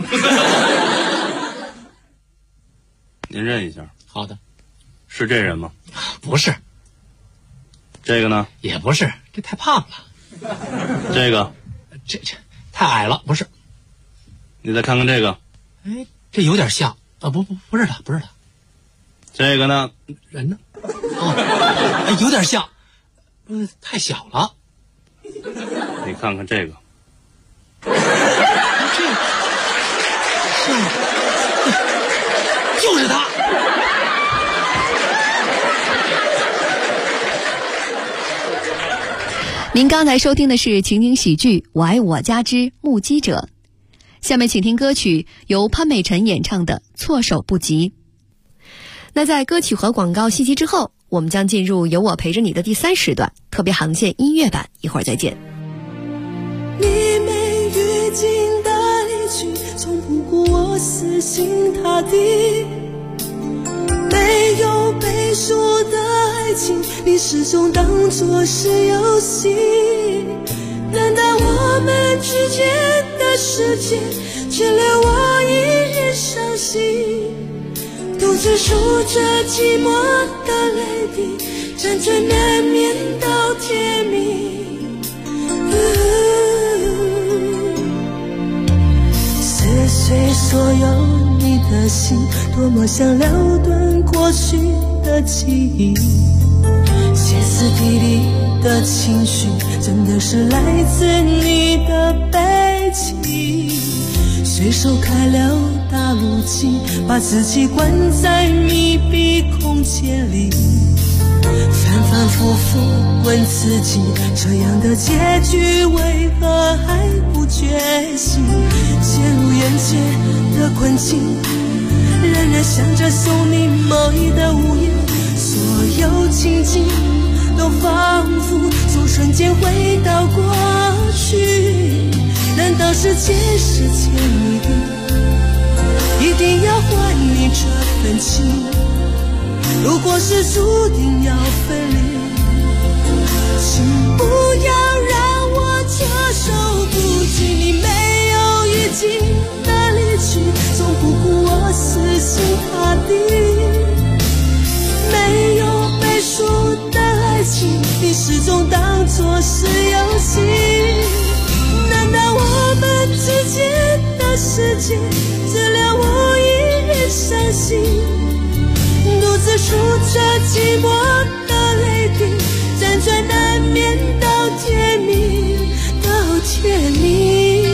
您认一下。 好的。 是这人吗？ 不是。 这个呢？ 也不是，这太胖了。 这个？ 这太矮了，不是。 你再看看这个。 哎，这有点像啊！不是他，不是他。 这个呢？ 人呢？哦，有点像，太小了。 你看看这个， 就是他。 您刚才收听的是情景喜剧《我爱我家之目击者》，下面请听歌曲由潘美辰演唱的《措手不及》。那在歌曲和广告信息之后，我们将进入有我陪着你的第3时段特别航线音乐版，一会儿再见。 你没预警的离去，从不顾我死心塌地，没有背书的爱情，你始终当作是游戏。难道我们之间的世界却留我一人伤心，独自数着寂寞的泪滴，辗转难眠到天明。撕碎所有你的心，多么想撩断过去的记忆，歇斯底里的情绪，真的是来自你的悲戚。随手开了大路径，把自己关在密闭空间里，反反复复问自己，这样的结局为何还不觉醒？陷入眼前的困境，仍然想着送你某一的午夜，所有情景都仿佛从瞬间回到过去。难道是前世欠你的，一定要还你这份情？如果是注定要分离，请不要让我措手不及。你没有预警的离去，从不顾我死心塌地，没有背书的爱情，你始终当作是游戏。难道我们之间的世界只留我一人伤心，独自数着寂寞的泪滴，辗转难眠到天明，到天明。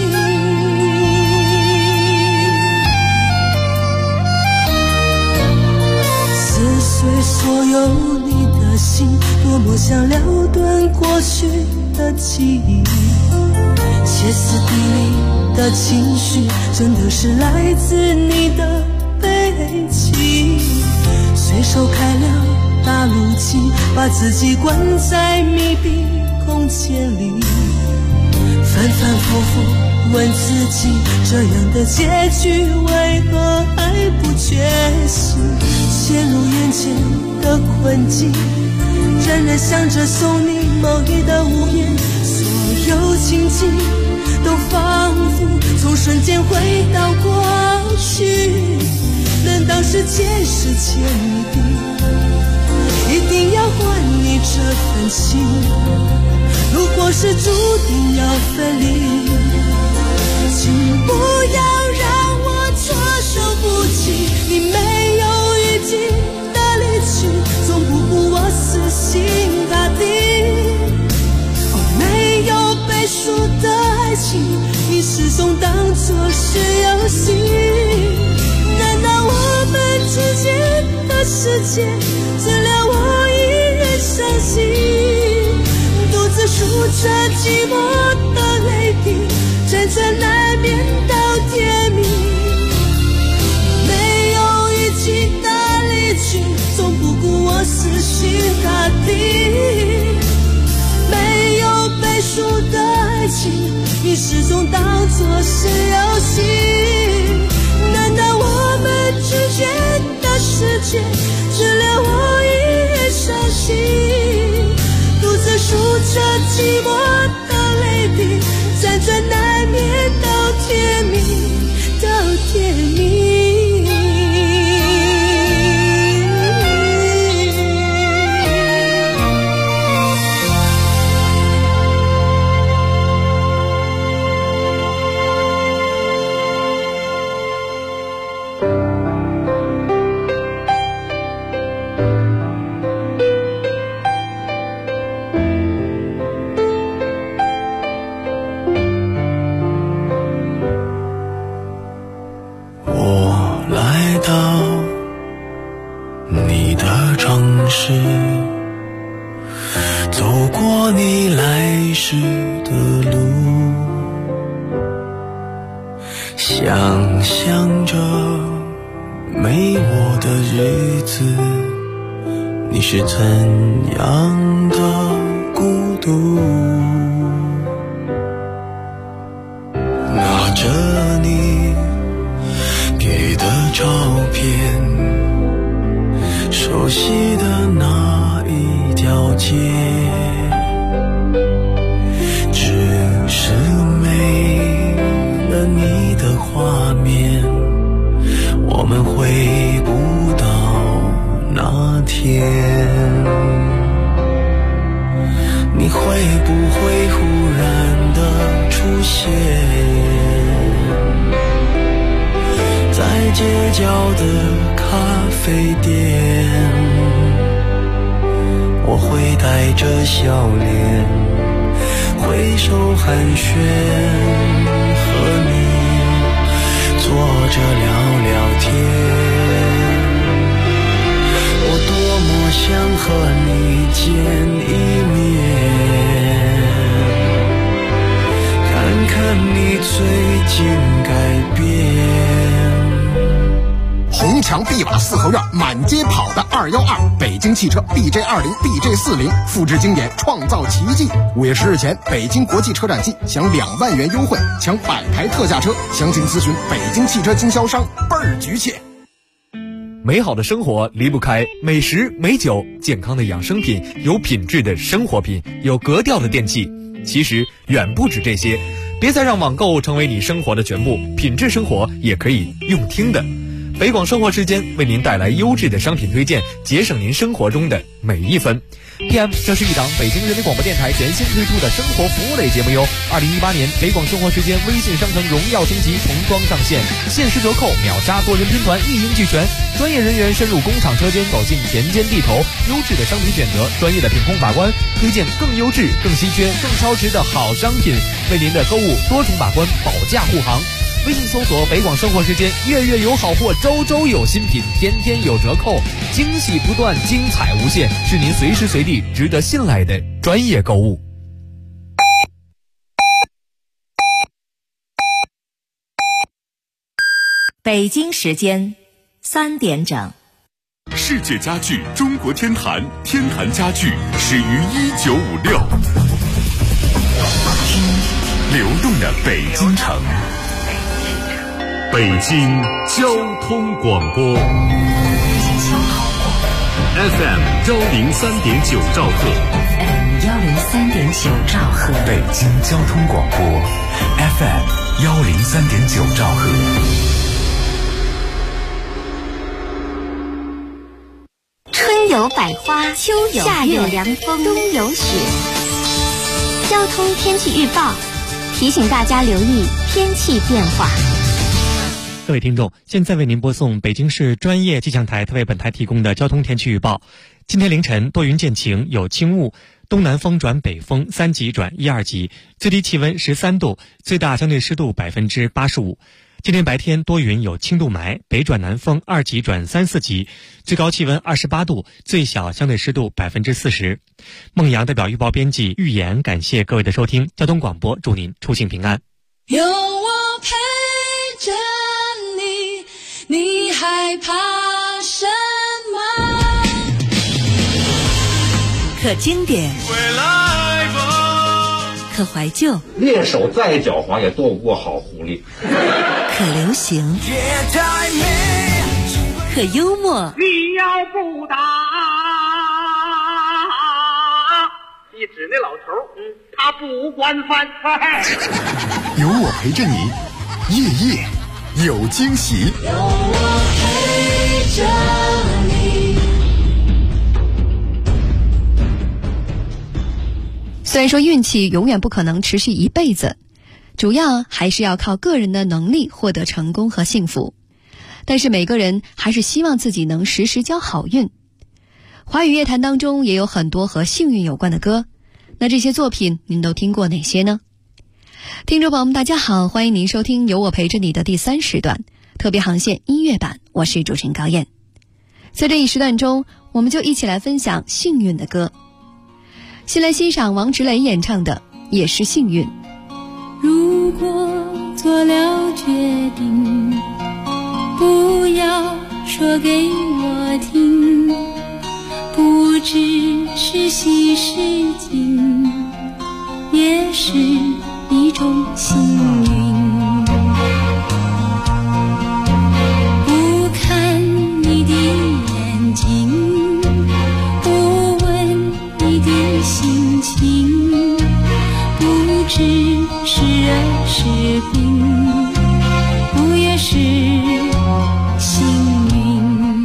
撕碎所有你的心，多么想撩断过去的记忆，歇斯底里的情绪，真的是来自你的悲戚。随手开了大路径，把自己关在密闭空间里，反反复复问自己，这样的结局为何还不觉醒？陷入眼前的困境， 冉冉想着送你某一的午夜，所有情景都仿佛从瞬间回到过去。难道是前世欠你的，一定要还你这份情？如果是注定要分离，请不要让我措手不及。你没有预计的离去，从不顾我死心塌地。没有背书的爱情，你始终当作是游戏。难道我们之间的世界只留我一人伤心，独自数着寂寞的泪滴，辗转难眠到天明。没有预期的离去，从不顾我死心塌地。没有背书的爱情，你始终当作是游戏。难道我们之间的世界只留我一人伤心，独自数着寂寞的泪滴，辗转难眠到天明，到天明。 想象着没我的日子，你是怎样的孤独。拿着你给的照片，熟悉的那一条街，只是没了你的画面，我们回不到那天。你会不会忽然的出现在街角的咖啡店？我会带着笑脸挥手寒暄，和你坐着聊聊天。我多么想和你见一面，看看你最近改变。 红墙碧瓦四合院，满街跑的212，北京汽车 BJ20、BJ40，复制经典，创造奇迹。5月10日前，北京国际车展季享2万元优惠，抢100台特价车，详情咨询北京汽车经销商，倍儿局气。 美好的生活离不开美食美酒，健康的养生品，有品质的生活品，有格调的电器。其实远不止这些，别再让网购成为你生活的全部，品质生活也可以用听的。北广生活时间为您带来优质的商品推荐，节省您生活中的每一分。PM， 这是一档北京人民广播电台全新推出的生活服务类节目哟。2018年北广生活时间微信商城荣耀升级，童装上线，限时折扣，秒杀多人拼团，一应俱全。专业人员深入工厂车间，走进田间地头，优质的商品选择，专业的品控把关，推荐更优质、更稀缺、更超值的好商品，为您的购物多重把关，保驾护航。微信搜索北广生活时间，月月有好货，周周有新品，天天有折扣，惊喜不断，精彩无限，是您随时随地值得信赖的专业购物。 北京时间3点整。 世界家具中国天坛，天坛家具始于1956。流动的北京城，北京交通广播。 FM 103.9兆赫 FM 103.9兆赫， 北京交通广播 FM 103.9兆赫。 春有百花，秋有夏有凉风，冬有雪。交通天气预报提醒大家留意天气变化。 各位听众，现在为您播送北京市专业气象台特为本台提供的交通天气预报。今天凌晨多云见晴，有轻雾，东南风转北风3级转1、2级，最低气温13度，最大相对湿度85%。今天白天多云有轻度霾，北转南风2级转3、4级，最高气温28度，最小相对湿度40%。孟阳代表预报编辑预言，感谢各位的收听。交通广播祝您出行平安。 有我陪着你，你害怕什么？ 可经典，可怀旧， 猎手再狡猾也躲不过好狐狸。 可流行，可幽默。 你要不打，你指那老头，他不惯犯。 有我陪着你，夜夜有惊喜。 有我陪着你。 虽然说运气永远不可能持续一辈子，主要还是要靠个人的能力获得成功和幸福，但是每个人还是希望自己能时时交好运。华语乐坛当中也有很多和幸运有关的歌，那这些作品您都听过哪些呢？听众朋友们大家好，欢迎您收听有我陪着你的第3时段特别航线音乐版，我是主持人高燕。在这一时段中，我们就一起来分享幸运的歌。先来欣赏王芷蕾演唱的《也是幸运》。 如果做了决定，不要说给我听，不只是稀世情，也是一种幸运。不看你的眼睛，不问你的心情，不只是热是冰，不也是幸运。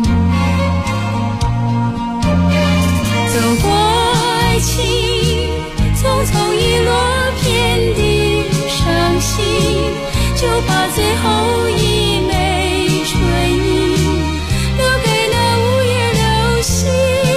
走过爱情，匆匆一落遍地伤心，就把最后一枚春意留给那午夜流星。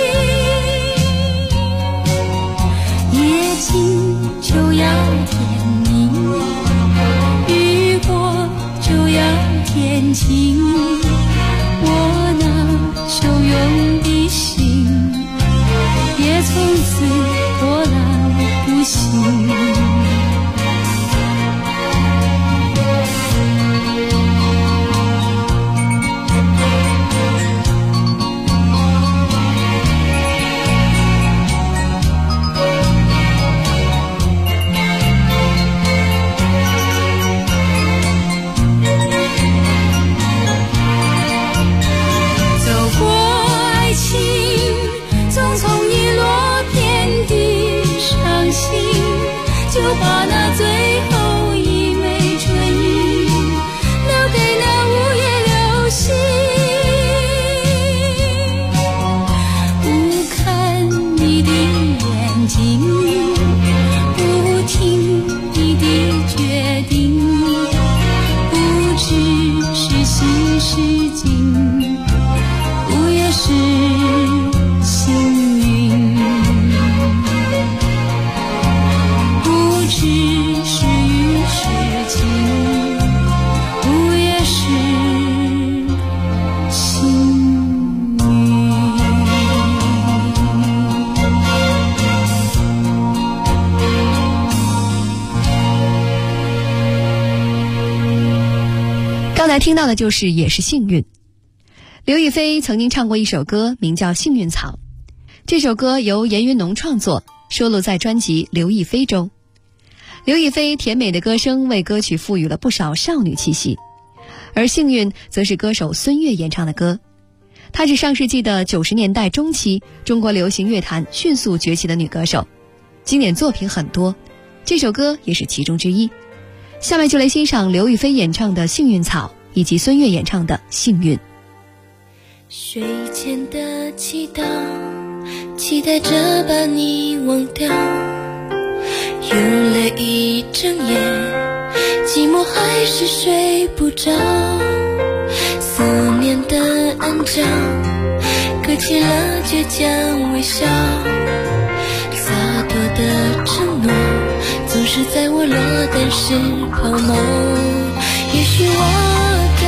夜静就要天明，雨过就要天晴，我那汹涌的心也从此波澜不兴。就把那最后一枚春意留给那午夜流星。不看你的眼睛，不听你的决定，不只是稀世情，不也是幸运。只是与世情，不也是幸运。 刚才听到的就是也是幸运。刘亦菲曾经唱过一首歌，名叫《幸运草》。这首歌由严云农创作，收录在专辑《刘亦菲》中。刘亦菲甜美的歌声为歌曲赋予了不少少女气息，而《幸运》则是歌手孙悦演唱的歌。 她是上世纪的90年代中期中国流行乐坛迅速崛起的女歌手，经典作品很多，这首歌也是其中之一。下面就来欣赏刘亦菲演唱的《幸运草》，以及孙悦演唱的《幸运》。 睡前的祈祷，期待着把你忘掉，用了一整夜，寂寞还是睡不着，思念的暗角，搁起了倔强微笑，洒脱的承诺，总是在我落单时抛锚。也许我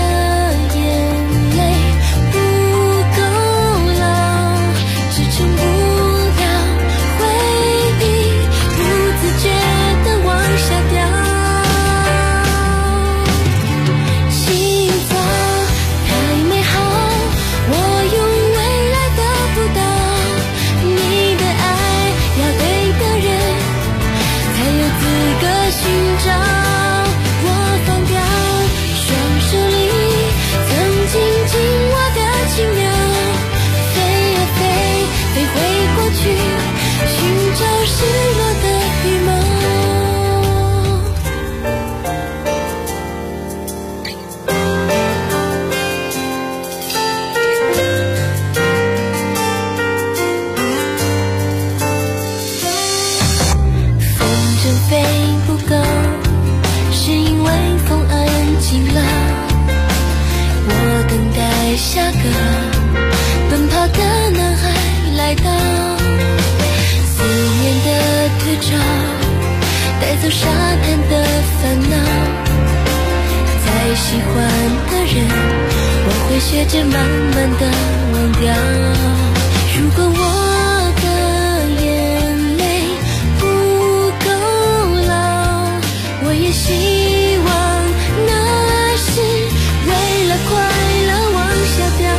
下个奔跑的男孩来到，思念的退潮带走沙滩的烦恼，再喜欢的人我会学着慢慢的忘掉。如果我的眼泪不够牢，我也希望那是为了快乐往下掉。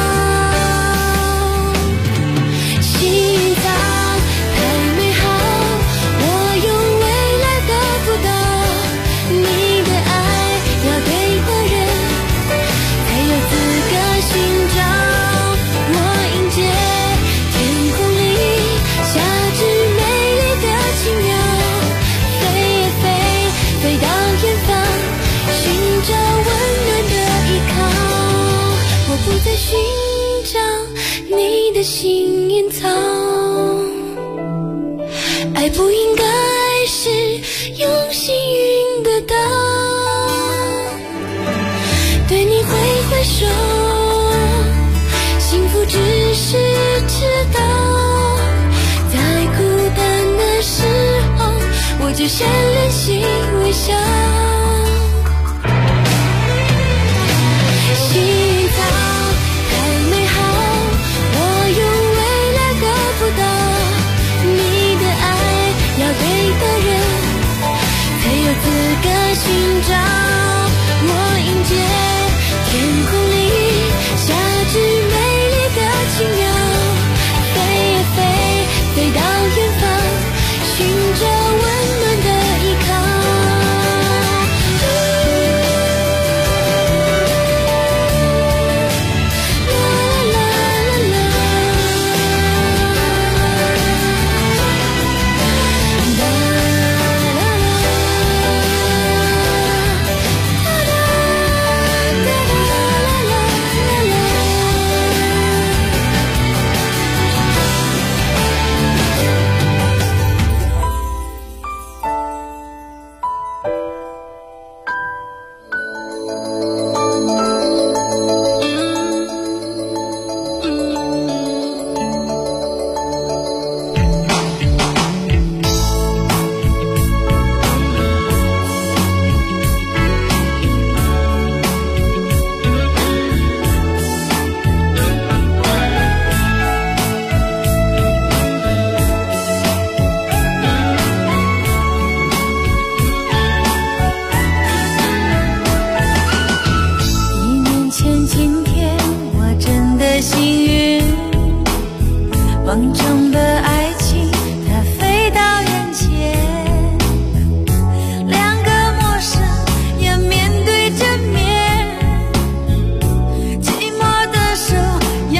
幸运草太美好，我用未来得不到，你的爱要对的人才有资格寻找。我迎接天空里夏至美丽的奇妙，飞呀飞，飞到远方，寻找温暖的依靠。我不再寻找你的幸运草，爱不应该是用幸运得到。对你挥挥手，幸福只是知道，在孤单的时候，我就先练习微笑。幸运草太美好，我用未来得不到，你的爱要对的人才有资格寻找。我迎接天空里夏至美丽的奇妙，飞呀飞，飞到远方，寻找温暖的依靠。梦中的爱情，它飞到眼前，两个陌生也面对着面，寂寞的手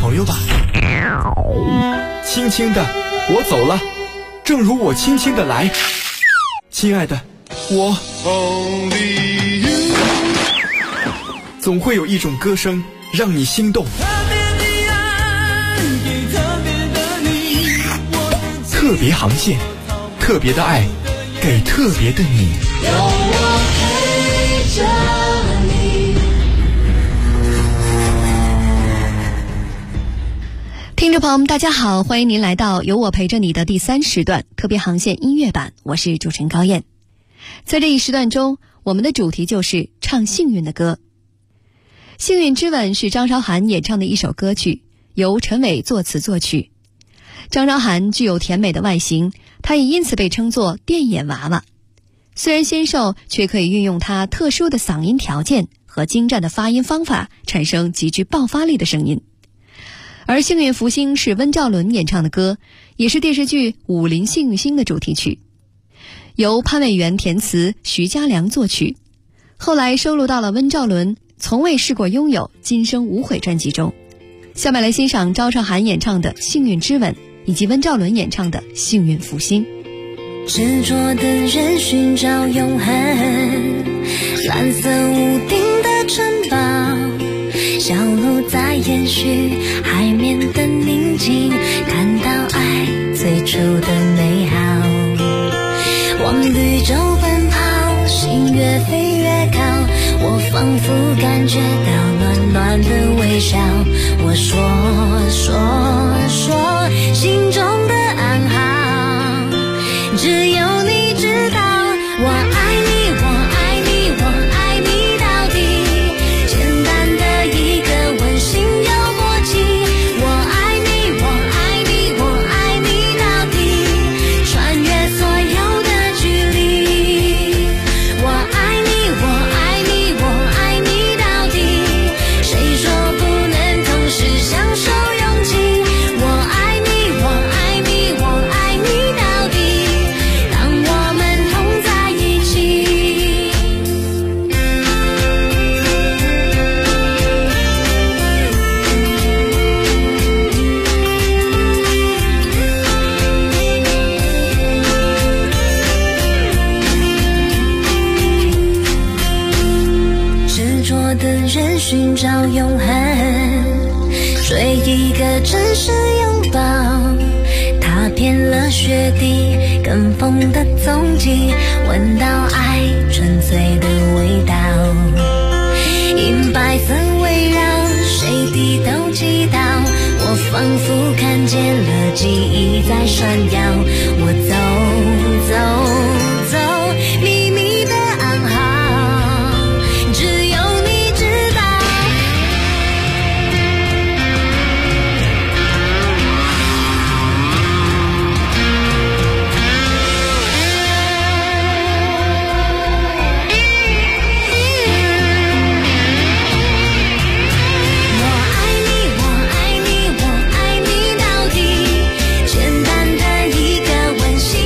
保佑吧。轻轻的，我走了，正如我轻轻的来。亲爱的，我总会有一种歌声让你心动。特别航线，特别的爱，给特别的你。有我陪着你。 听众朋友们，大家好，欢迎您来到有我陪着你的第3时段特别航线音乐版，我是主持人高燕。在这一时段中，我们的主题就是唱幸运的歌。幸运之吻是张韶涵演唱的一首歌曲，由陈伟作词作曲。张韶涵具有甜美的外形，她也因此被称作电眼娃娃。虽然纤瘦，却可以运用她特殊的嗓音条件和精湛的发音方法，产生极具爆发力的声音。而幸运福星是温兆伦演唱的歌，也是电视剧《武林幸运星》的主题曲，由潘伟元填词，徐嘉良作曲，后来收录到了温兆伦从未试过拥有今生无悔专辑中。下面来欣赏张韶涵演唱的《幸运之吻》，以及温兆伦演唱的《幸运福星》。 执着的人寻找永恒，蓝色屋顶的城堡，小路在延续海面的宁静，看到爱最初的美好。往绿洲奔跑，心越飞越高，我仿佛感觉到暖暖的微笑。我说心中的暗号，只有你知道，我爱你，我爱你，我爱你到底。简单的一个温馨又默契，我爱你，我爱你，我爱你到底，穿越所有的距离。我爱你，我爱你，我爱你到底，谁说不能同时享受勇气？我爱你，我爱你，我爱你到底，当我们同在一起。执着的人寻找永恒，追一个真实拥抱，踏遍了雪地跟风的踪迹，闻到爱纯粹的味道。银白色围绕，谁的都击倒，我仿佛看见了记忆在闪耀。我走，秘密的暗号，只有你知道。我爱你，我爱你，我爱你到底，简单的一个温馨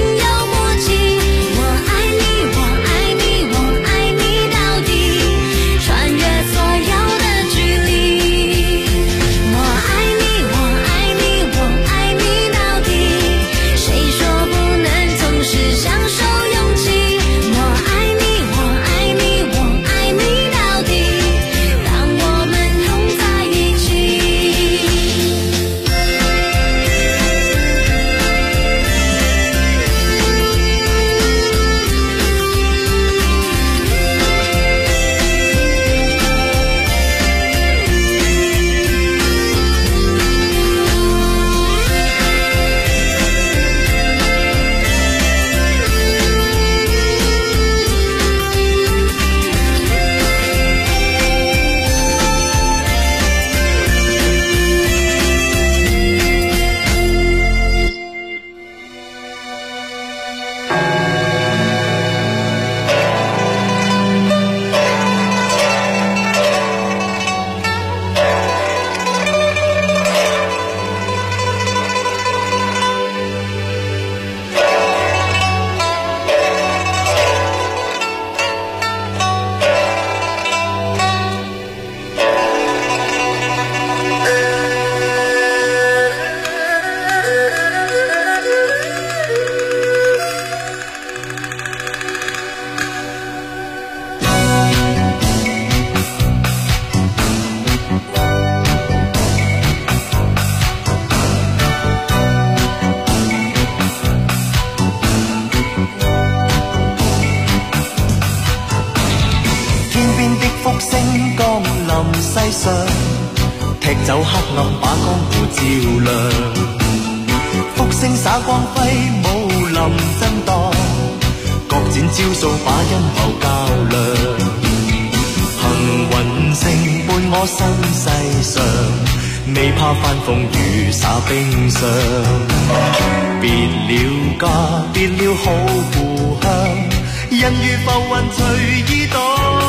上，踢走黑暗把江湖照亮。福星洒光辉，武林震荡，各展招數把陰謀較量。幸運星伴我身世上，未怕翻風雨灑冰霜。別了家，別了好故鄉，人如浮雲隨意蕩。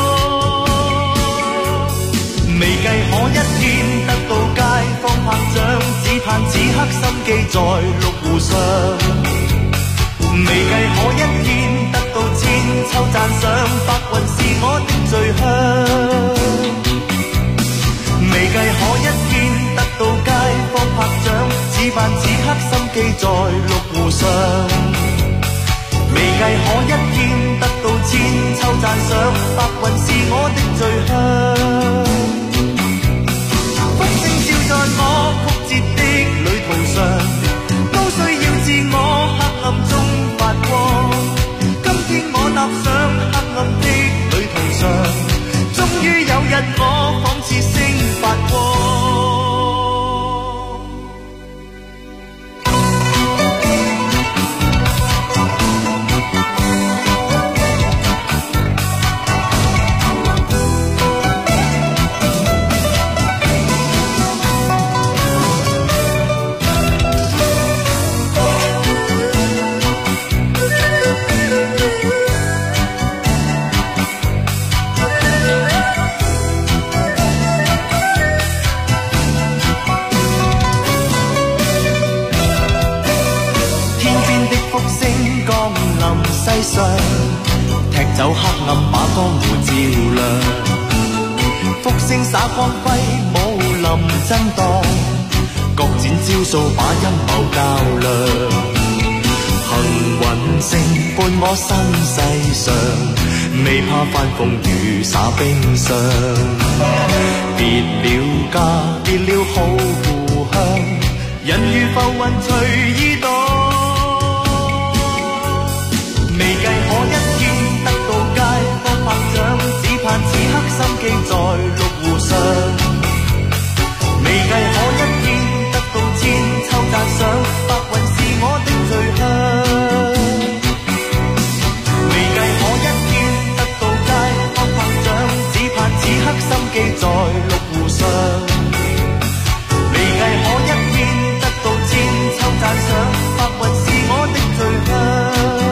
未計可一天得到街坊拍掌，只盼此刻心記在綠湖上。未計可一天得到千秋讚賞，白雲是我的醉鄉。未計可一天得到街坊拍掌，只盼此刻心記在綠湖上。未計可一天得到千秋讚賞，白雲是我的醉鄉。福星照在我曲折的旅途上，都需要自我黑暗中發光。今天我踏上黑暗的旅途上，終於有日我仿似星發光。踢走黑暗把江湖照亮，福星灑光輝，武林震盪，各展招數把陰謀較量。幸運星伴我身世上，未怕翻風雨灑冰霜。別了家，別了好故鄉，人如浮雲隨意蕩。未計可一天得到街坊拍掌，只盼此刻心記在綠湖上。未計可一天得到千秋讚賞，白雲是我的醉鄉。未計可一天得到街坊拍掌，只盼此刻心記在綠湖上。未計可一天得到千秋讚賞，白雲是我的醉鄉。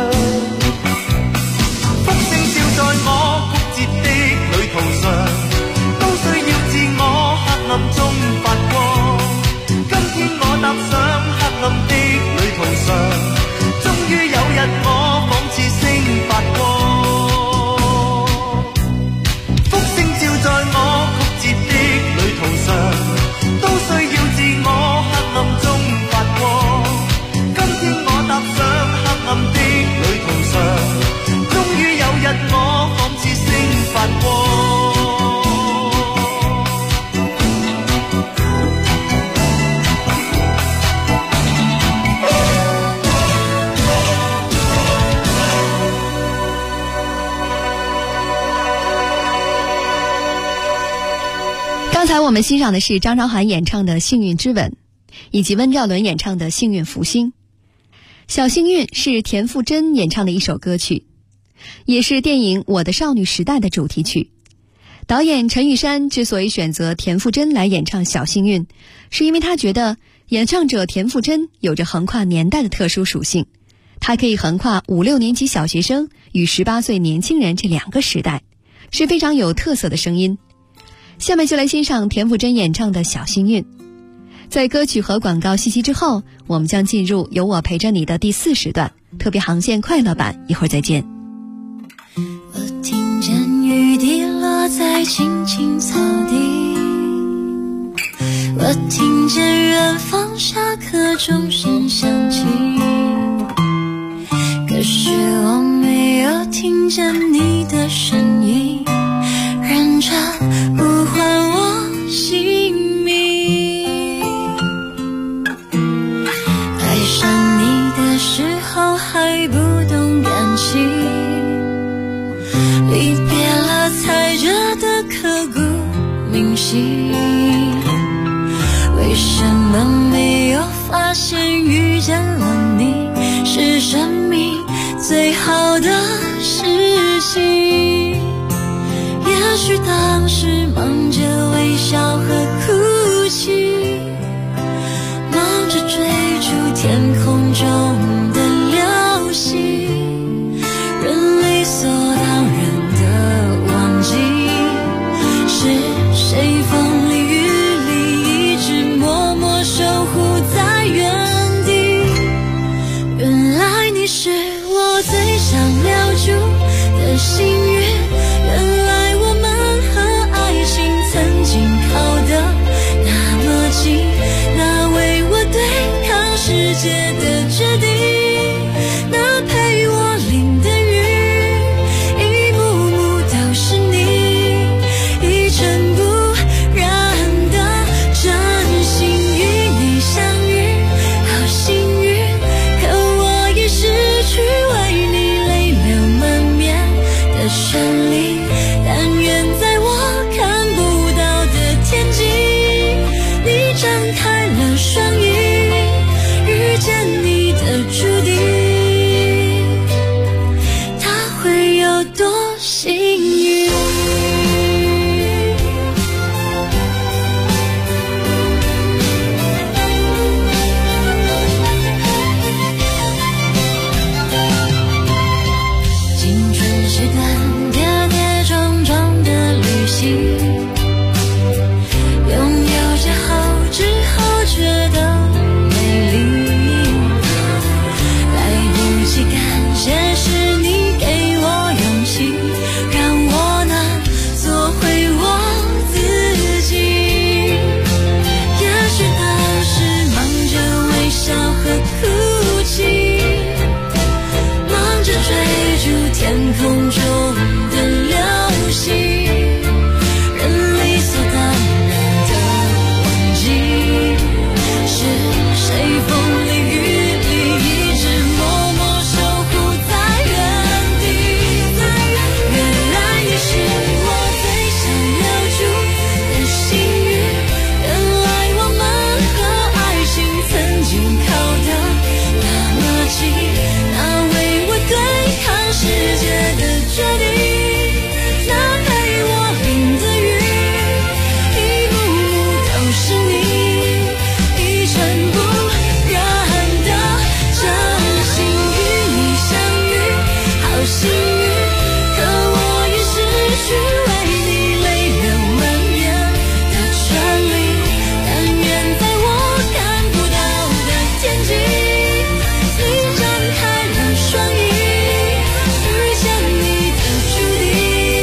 在我曲折的旅途上，都需要自我黑暗中發光。今天我踏上黑暗的旅途上，終於有日我仿似星發光。福星照在我曲折的旅途上，都需要自我黑暗中發光。今天我踏上黑暗的旅途上，終於有日我仿似星發光。 刚才我们欣赏的是张韶涵演唱的《幸运之吻》，以及温兆伦演唱的《幸运福星》。小幸运是田馥甄演唱的一首歌曲，也是电影《我的少女时代》的主题曲。导演陈玉珊之所以选择田馥甄来演唱《小幸运》，是因为他觉得演唱者田馥甄有着横跨年代的特殊属性，他可以横跨5、6年级小学生与18岁年轻人这2个时代，是非常有特色的声音。下面就来欣赏田馥甄演唱的《小幸运》。在歌曲和广告信息之后，我们将进入有我陪着你的第4时段特别航线快乐版，一会儿再见。 我听见雨滴落在青青草地，我听见远方下课钟声响起，可是我没有听见你的声音，认真呼唤我姓名。爱上你的时候还不懂感情，离别了才觉得刻骨铭清晰。为什么没有发现遇见了你是生命最好的事情？也许当时忙着微笑和哭泣，忙着追逐天空中的流星，人理所当然的忘记是谁风里雨里一直默默守护在原地。原来你是我最想留住的幸运，原来我们和爱情曾经靠得那么近，那为我对抗世界的决定，那陪我淋的雨，一幕幕都是你，一尘不染的真心与你相遇，好幸运，可我已失去为你泪流满面的权利。但愿在我看不到的天际，你张开了双翼，遇见你的注定，他会有多幸运？青春是段跌跌撞撞的旅行，拥有着后知后觉的美丽，来不及感谢是你给我勇气，让我能做回我自己。也许当时忙着微笑和哭泣，忙着追逐天空中的流星，人理所当然的忘记是谁风里雨里一直默默守护在原地。原来你是我最想留住的幸运，原来我们和爱情曾经靠得那么近，那为我对抗世界的决定，那陪我淋的雨，一幕幕都是你，一尘不染的真心与你相遇，好幸运，可我已失去为你泪流满面的权利。但愿在我看不到的天际，你张开了双翼，遇见你的注定，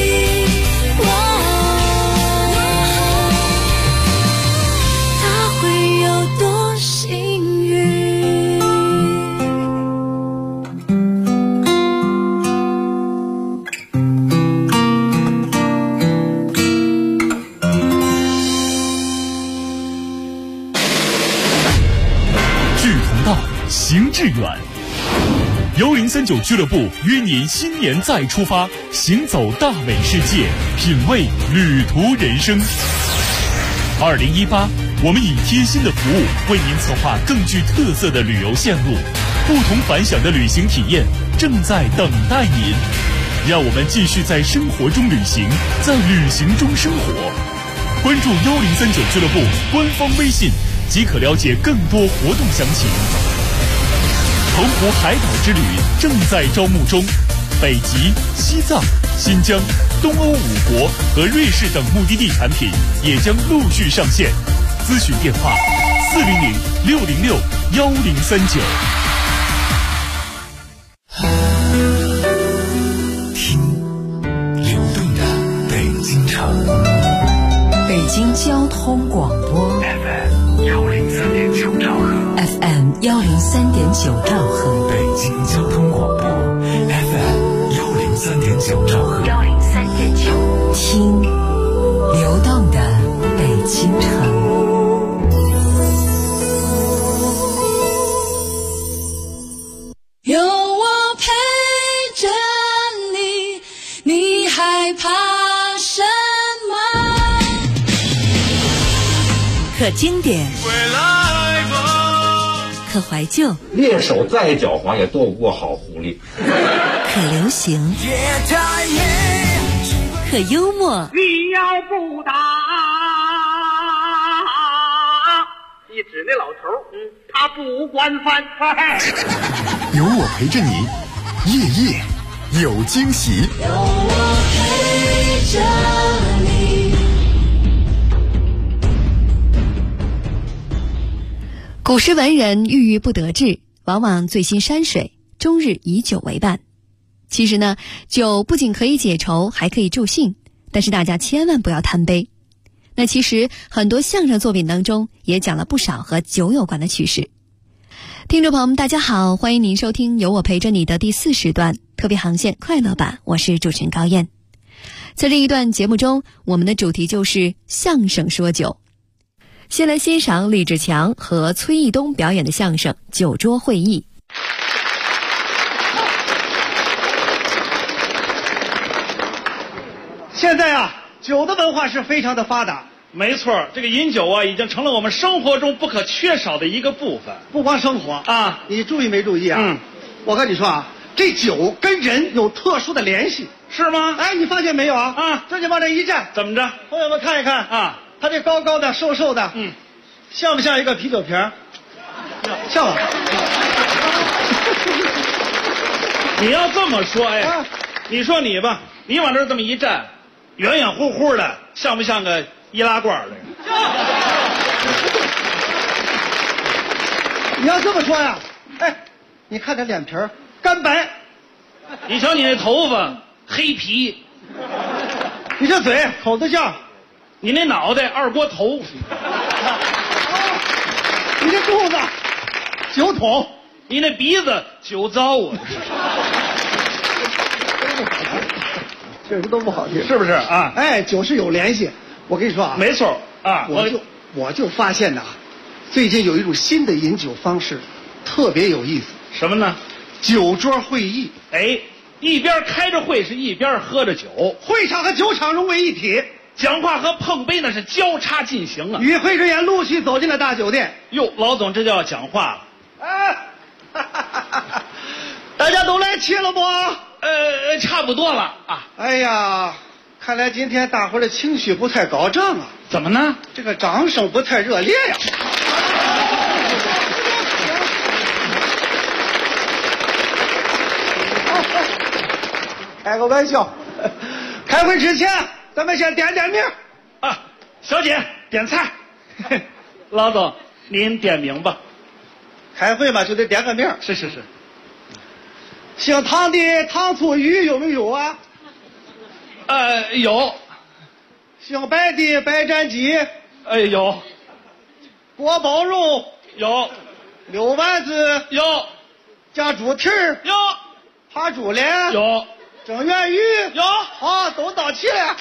他会有多幸运？ 志同道，行致远。1039俱乐部约您新年再出发，行走大美世界，品味旅途人生。2018，我们以贴心的服务为您策划更具特色的旅游线路，不同凡响的旅行体验正在等待您。让我们继续在生活中旅行，在旅行中生活。关注1039俱乐部官方微信，即可了解更多活动详情。澎湖海岛之旅正在招募中，北极、西藏、新疆、东欧5国和瑞士等目的地产品也将陆续上线。咨询电话400-606-1039。 流动的北京城， 北京交通广播 FM103.9兆赫 ，FM103.9兆赫， 北京交通广播 FM103.9兆赫 ，103.9，听流动的北京城。 有我陪着你，你害怕什么？ 可经典，可怀旧， 猎手再狡猾也斗不过好狐狸。 可流行，可幽默。 你要不打，一指那老头，他不管饭。 有我陪着你，夜夜有惊喜。 有我陪着你。 古时文人郁郁不得志，往往醉心山水，终日以酒为伴。其实呢，酒不仅可以解愁，还可以助兴，但是大家千万不要贪杯。那其实很多相声作品当中也讲了不少和酒有关的趣事。听众朋友们大家好，欢迎您收听有我陪着你的第4时段特别航线快乐版，我是主持人高燕。在这一段节目中，我们的主题就是相声说酒。先来欣赏李志强和崔义东表演的相声《酒桌会议》。 现在啊，酒的文化是非常的发达。 没错，这个饮酒啊，已经成了我们生活中不可缺少的一个部分。 不光生活啊，你注意没注意啊？我跟你说啊，这酒跟人有特殊的联系， 是吗？ 哎，你发现没有啊？ 啊， 这就往这一站， 怎么着？ 朋友们看一看啊，他这高高的、瘦瘦的，像不像一个啤酒瓶？像吧？ 你要这么说，哎，你说你吧，你往这这么一站，圆圆乎乎的，像不像个易拉罐的？ 你要这么说呀，哎，你看这脸皮儿干白， 你瞧你那头发黑皮， 你这嘴口子犟， 你那脑袋二锅头， 你这肚子酒桶， 你那鼻子酒糟啊， 确实都不好听， 是不是啊？ 哎，酒是有联系。我跟你说啊， 没错啊， 我就发现呐，最近有一种新的饮酒方式，特别有意思。 什么呢？ 酒桌会议。 哎，一边开着会是一边喝着酒， 会场和酒场融为一体， 讲话和碰杯那是交叉进行啊。 与会人员陆续走进了大酒店。 哟，老总这叫讲话了。 哎，大家都来齐了不？ 差不多了啊。 哎呀，看来今天大伙的情绪不太高涨啊。 怎么呢？ 这个掌声不太热烈呀。开个玩笑。开会之前，咱们先点名啊。小姐点菜。老总，您点名吧。 开会嘛，就得点个名。 是。 姓汤的糖醋鱼有没有啊？ 有。 姓白的白斩鸡， 有。 锅包肉有。 溜丸子有。 加猪蹄儿有。 扒猪脸有。 蒸圆鱼有。 好，都到齐了。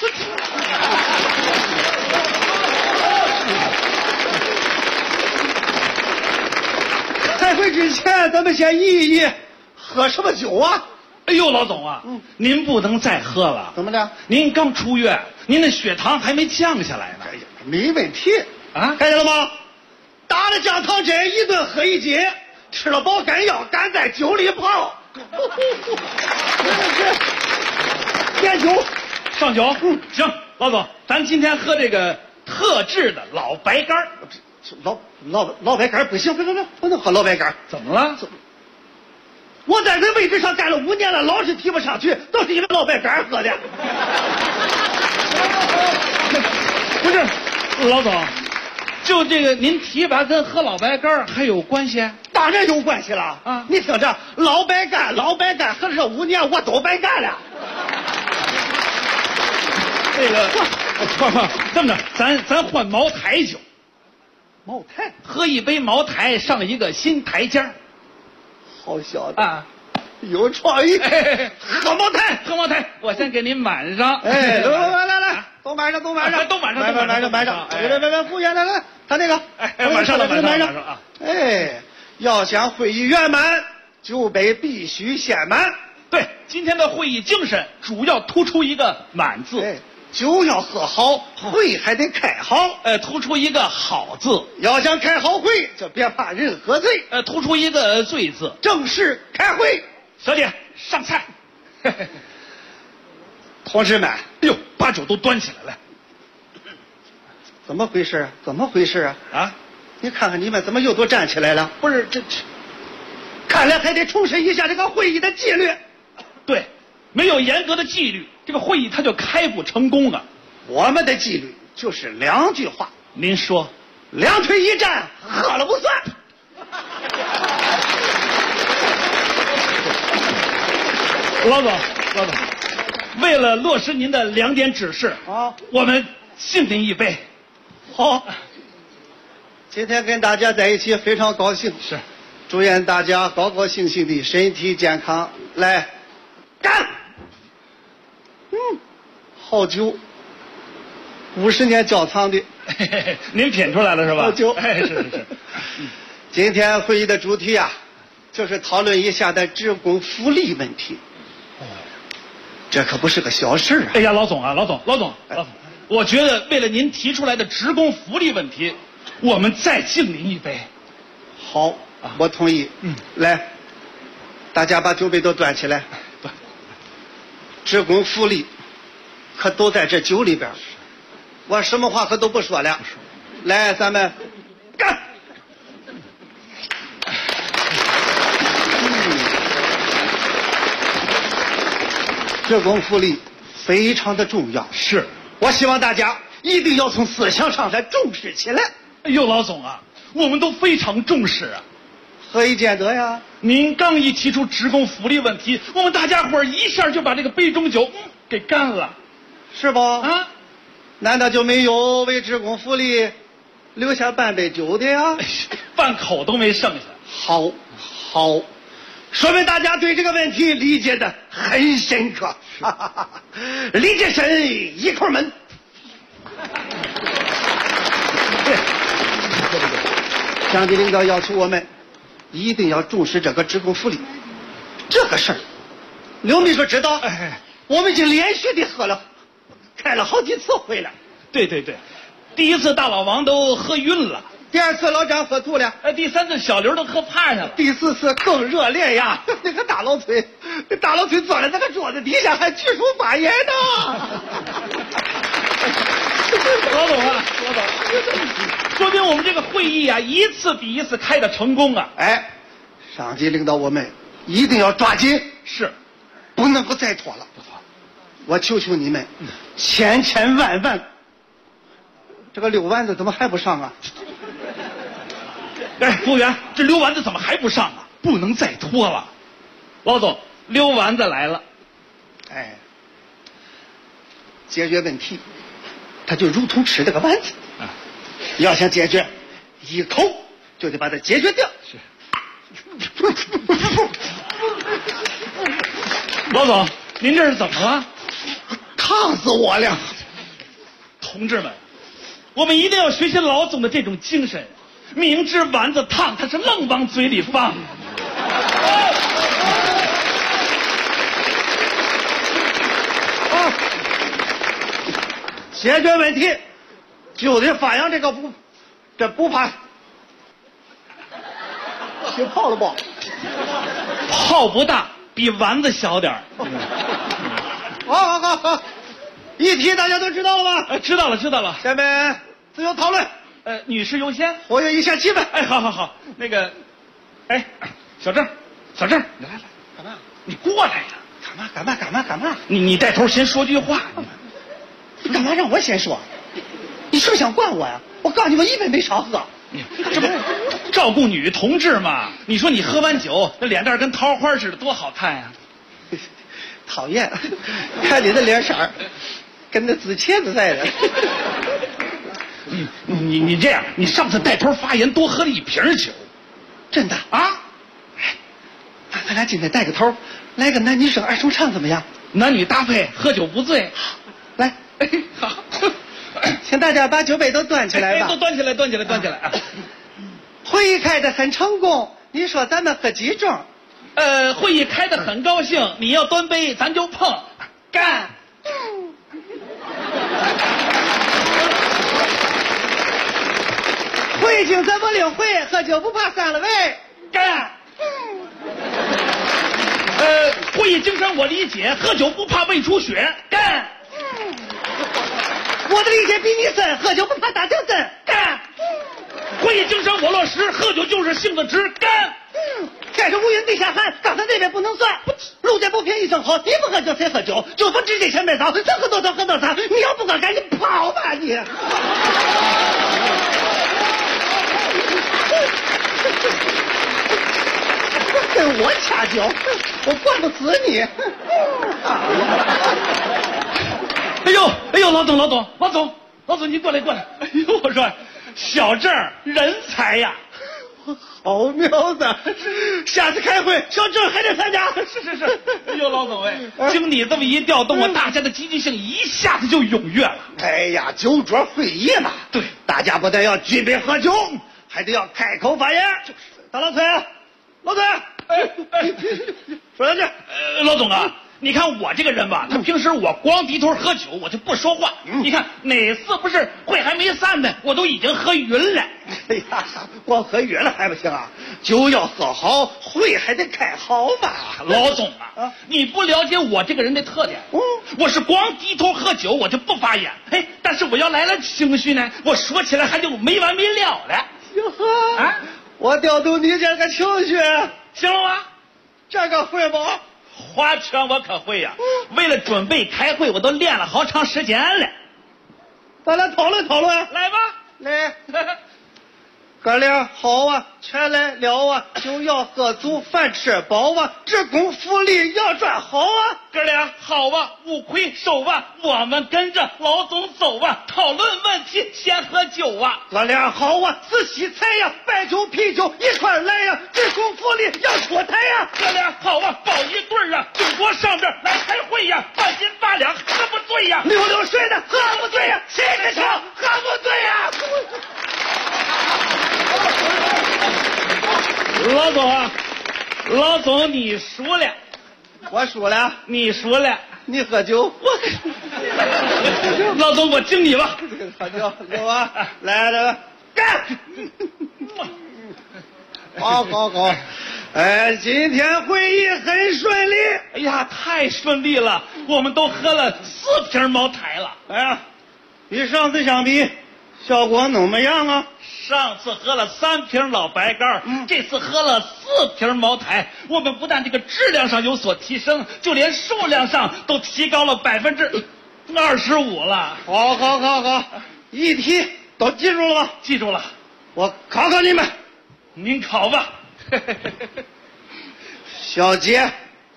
开会之前，咱们先议一议，喝什么酒啊？ 哎呦，老总啊，您不能再喝了。 怎么着？ 您刚出院，您的血糖还没降下来呢。 哎呀，没问题啊！ 看见了吗？打了降糖针，一顿喝一斤，吃了保肝药，敢在酒里泡。点酒， 上酒。行，老总，咱今天喝这个特制的老白干。 老白干不行，不能喝老白干。 怎么了？ 我在这位置上干了5年了，老是提不上去，都是因为老白干喝的。 不是，老总，就这个您提拔跟喝老白干还有关系？ 当然有关系了啊！你听着，老白干喝了这5年，我都白干了。 这个，这么着，咱换茅台酒。 茅台， 喝一杯茅台上一个新台阶儿。 好小子啊，有创意！喝茅台， 我先给您满上。 哎，来，都满上，买上。来，服务员来，他那个， 满上啊！ 哎，要想会议圆满，酒杯必须先满。 对，今天的会议精神主要突出一个“满”字。 酒要喝好，会还得开好。 突出一个好字。 要想开好会，就别怕人喝醉。 突出一个醉字。 正式开会。 小姐，上菜。 同志们，哎呦，把酒都端起来了。 怎么回事啊？怎么回事啊？ 啊！ 你看看你们怎么又都站起来了？不是这，看来还得重申一下这个会议的纪律。 对，没有严格的纪律，这个会议它就开不成功啊。 我们的纪律就是2句话。 您说 ，2腿一站，喝了不算。 老总，为了落实您的2点指示啊， 我们敬您一杯。 好，今天跟大家在一起非常高兴， 是， 祝愿大家高高兴兴的，身体健康。来，干！好酒，50年窖藏的， 您品出来了是吧？ 好酒， 是。 今天会议的主题啊，就是讨论一下的职工福利问题。这可不是个小事啊！ 哎呀，老总，我觉得为了您提出来的职工福利问题，我们再敬您一杯。 好，我同意。来，大家把酒杯都端起来。职工福利可都在这酒里边，我什么话可都不说了。来，咱们干！职工福利非常的重要， 是我希望大家一定要从思想上来重视起来。 哎呦，老总啊，我们都非常重视啊。 何以见得呀？ 您刚一提出职工福利问题，我们大家伙一下就把这个杯中酒给干了， 是吧？ 啊， 难道就没有为职工福利留下半杯酒的呀？ 半口都没剩下。 好，说明大家对这个问题理解的很深刻，理解深一口闷。上级领导要求我们一定要重视这个职工福利这个事儿。刘秘书知道，我们已经连续的开了好几次会了。 对，第一次大老王都喝晕了。 第2次老张喝吐了， 第3次小刘都喝趴下了， 第4次更热烈呀！那个大老崔坐在那个桌子底下还举手发言呢。 老总，说明我们这个会议啊，一次比一次开的成功啊！ 上级领导我们一定要抓紧， 是， 不能够再拖了。我求求你们，千万，这个6丸子怎么还不上啊？ 服务员，这溜丸子怎么还不上啊？不能再拖了。老总，溜丸子来了。 解决问题，它就如同吃这个丸子，要想解决，一口就得把它解决掉。 老总，您这是怎么了？ 烫死我了！ 同志们，我们一定要学习老总的这种精神。明知丸子烫，他是愣往嘴里放。 解决问题就得发扬这不怕起泡了不？ 泡不大，比丸子小点儿。 好，议题大家都知道了吧？ 知道了。 下面自由讨论。 女士优先， 活跃一下气氛。 好，那个，小郑，你来， 干嘛？ 你过来呀！ 干嘛？ 你带头先说句话。 你干嘛让我先说？你是不是想惯我呀？我告诉你，我一杯没少喝。 这不照顾女同志嘛？你说你喝完酒，那脸蛋跟桃花似的，多好看呀！ 讨厌，看你的脸色儿，跟那紫茄子似的。 你这样，你上次带头发言多喝了1瓶酒， 真的啊？ 那咱俩今天带个头，来个男女生2重唱怎么样？ 男女搭配，喝酒不醉。 来， 好， 请大家把酒杯都端起来吧。 都端起来。 会议开得很成功，你说咱们喝几盅？ 会议开得很高兴，你要端杯，咱就碰，干。 会经怎么领会？喝酒不怕散了胃。 干。会议精神我理解，喝酒不怕胃出血。干。 我的理解比你深，喝酒不怕打精神。 干。会议精神我落实，喝酒就是性子直。干。 天上无云地下寒，刚才那边不能算。路见不平一声吼，你不喝酒谁喝酒？就不直接前面倒，咱喝多少喝多少。你要不敢赶紧跑吧你。跟我掐酒，我管不死你。 哎呦，老总，你过来。哎呦，我说，小郑人才呀。 好苗子，下次开会，小郑还得参加。 是。哎呦，老总经你这么一调动，我大家的积极性一下子就踊跃了。 哎呀，酒桌会议嘛， 对， 大家不但要举杯喝酒，还得要开口发言。大老崔，说两句。 老总啊，你看我这个人吧，他平时我光低头喝酒，我就不说话。你看哪次不是会还没散呢，我都已经喝晕了。 哎呀，光喝晕了还不行啊，酒要喝好，会还得开好嘛。 老总啊，你不了解我这个人的特点。我是光低头喝酒，我就不发言。但是我要来了情绪呢，我说起来还就没完没了了。 哟呵，啊，我调动你这个情绪， 行了吗？ 这个会不？ 划拳我可会呀，为了准备开会，我都练了好长时间了。 咱俩讨论讨论， 来吧， 来。哥俩好啊，钱来了啊，酒要喝足，饭吃饱啊，职工福利要赚好啊。 哥俩好啊，五魁首啊，我们跟着老总走啊，讨论问题先喝酒啊。 哥俩好啊，仔细菜呀，白酒啤酒一块来呀，职工福利要出台呀。 哥俩好啊，抱一对啊，中国上边来开会呀，半斤八两喝不醉呀， 溜溜水的喝不醉呀，谁个球喝不醉呀。 老总你输了， 我输了， 你输了， 你喝酒， 老总我敬你吧， 喝酒，有啊，来，干，好，今天会议很顺利， 哎呀，太顺利了，我们都喝了4瓶茅台了， 哎呀，与上次相比，效果怎么样啊？ 上次喝了3瓶老白干，这次喝了4瓶茅台。我们不但这个质量上有所提升，就连数量上都提高了25%了。 好，议题都记住了吗？ 记住了。 我考考你们， 您考吧。 小姐，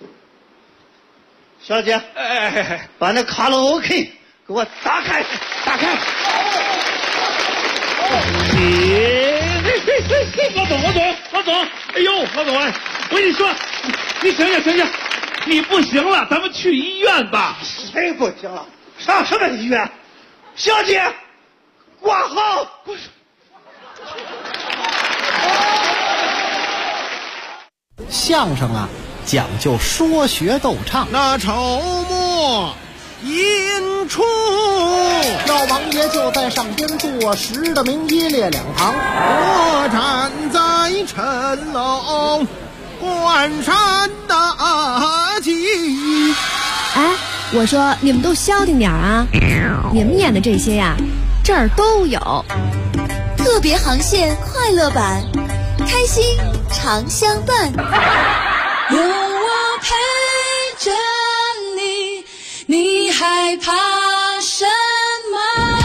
把那卡拉 OK 给我打开。 老总，哎呦，老总，我跟你说，你行，你不行了，咱们去医院吧。 谁不行了？上什么医院？小姐，挂号。 相声啊，讲究说学逗唱。 那筹末引出， 老王爷就在上边坐实的名一列两旁， 我站在城楼关山大吉。 哎，我说你们都消停点啊！你们演的这些呀，这儿都有。 特别航线快乐版，开心常相伴。 有我陪着你，你害怕什么？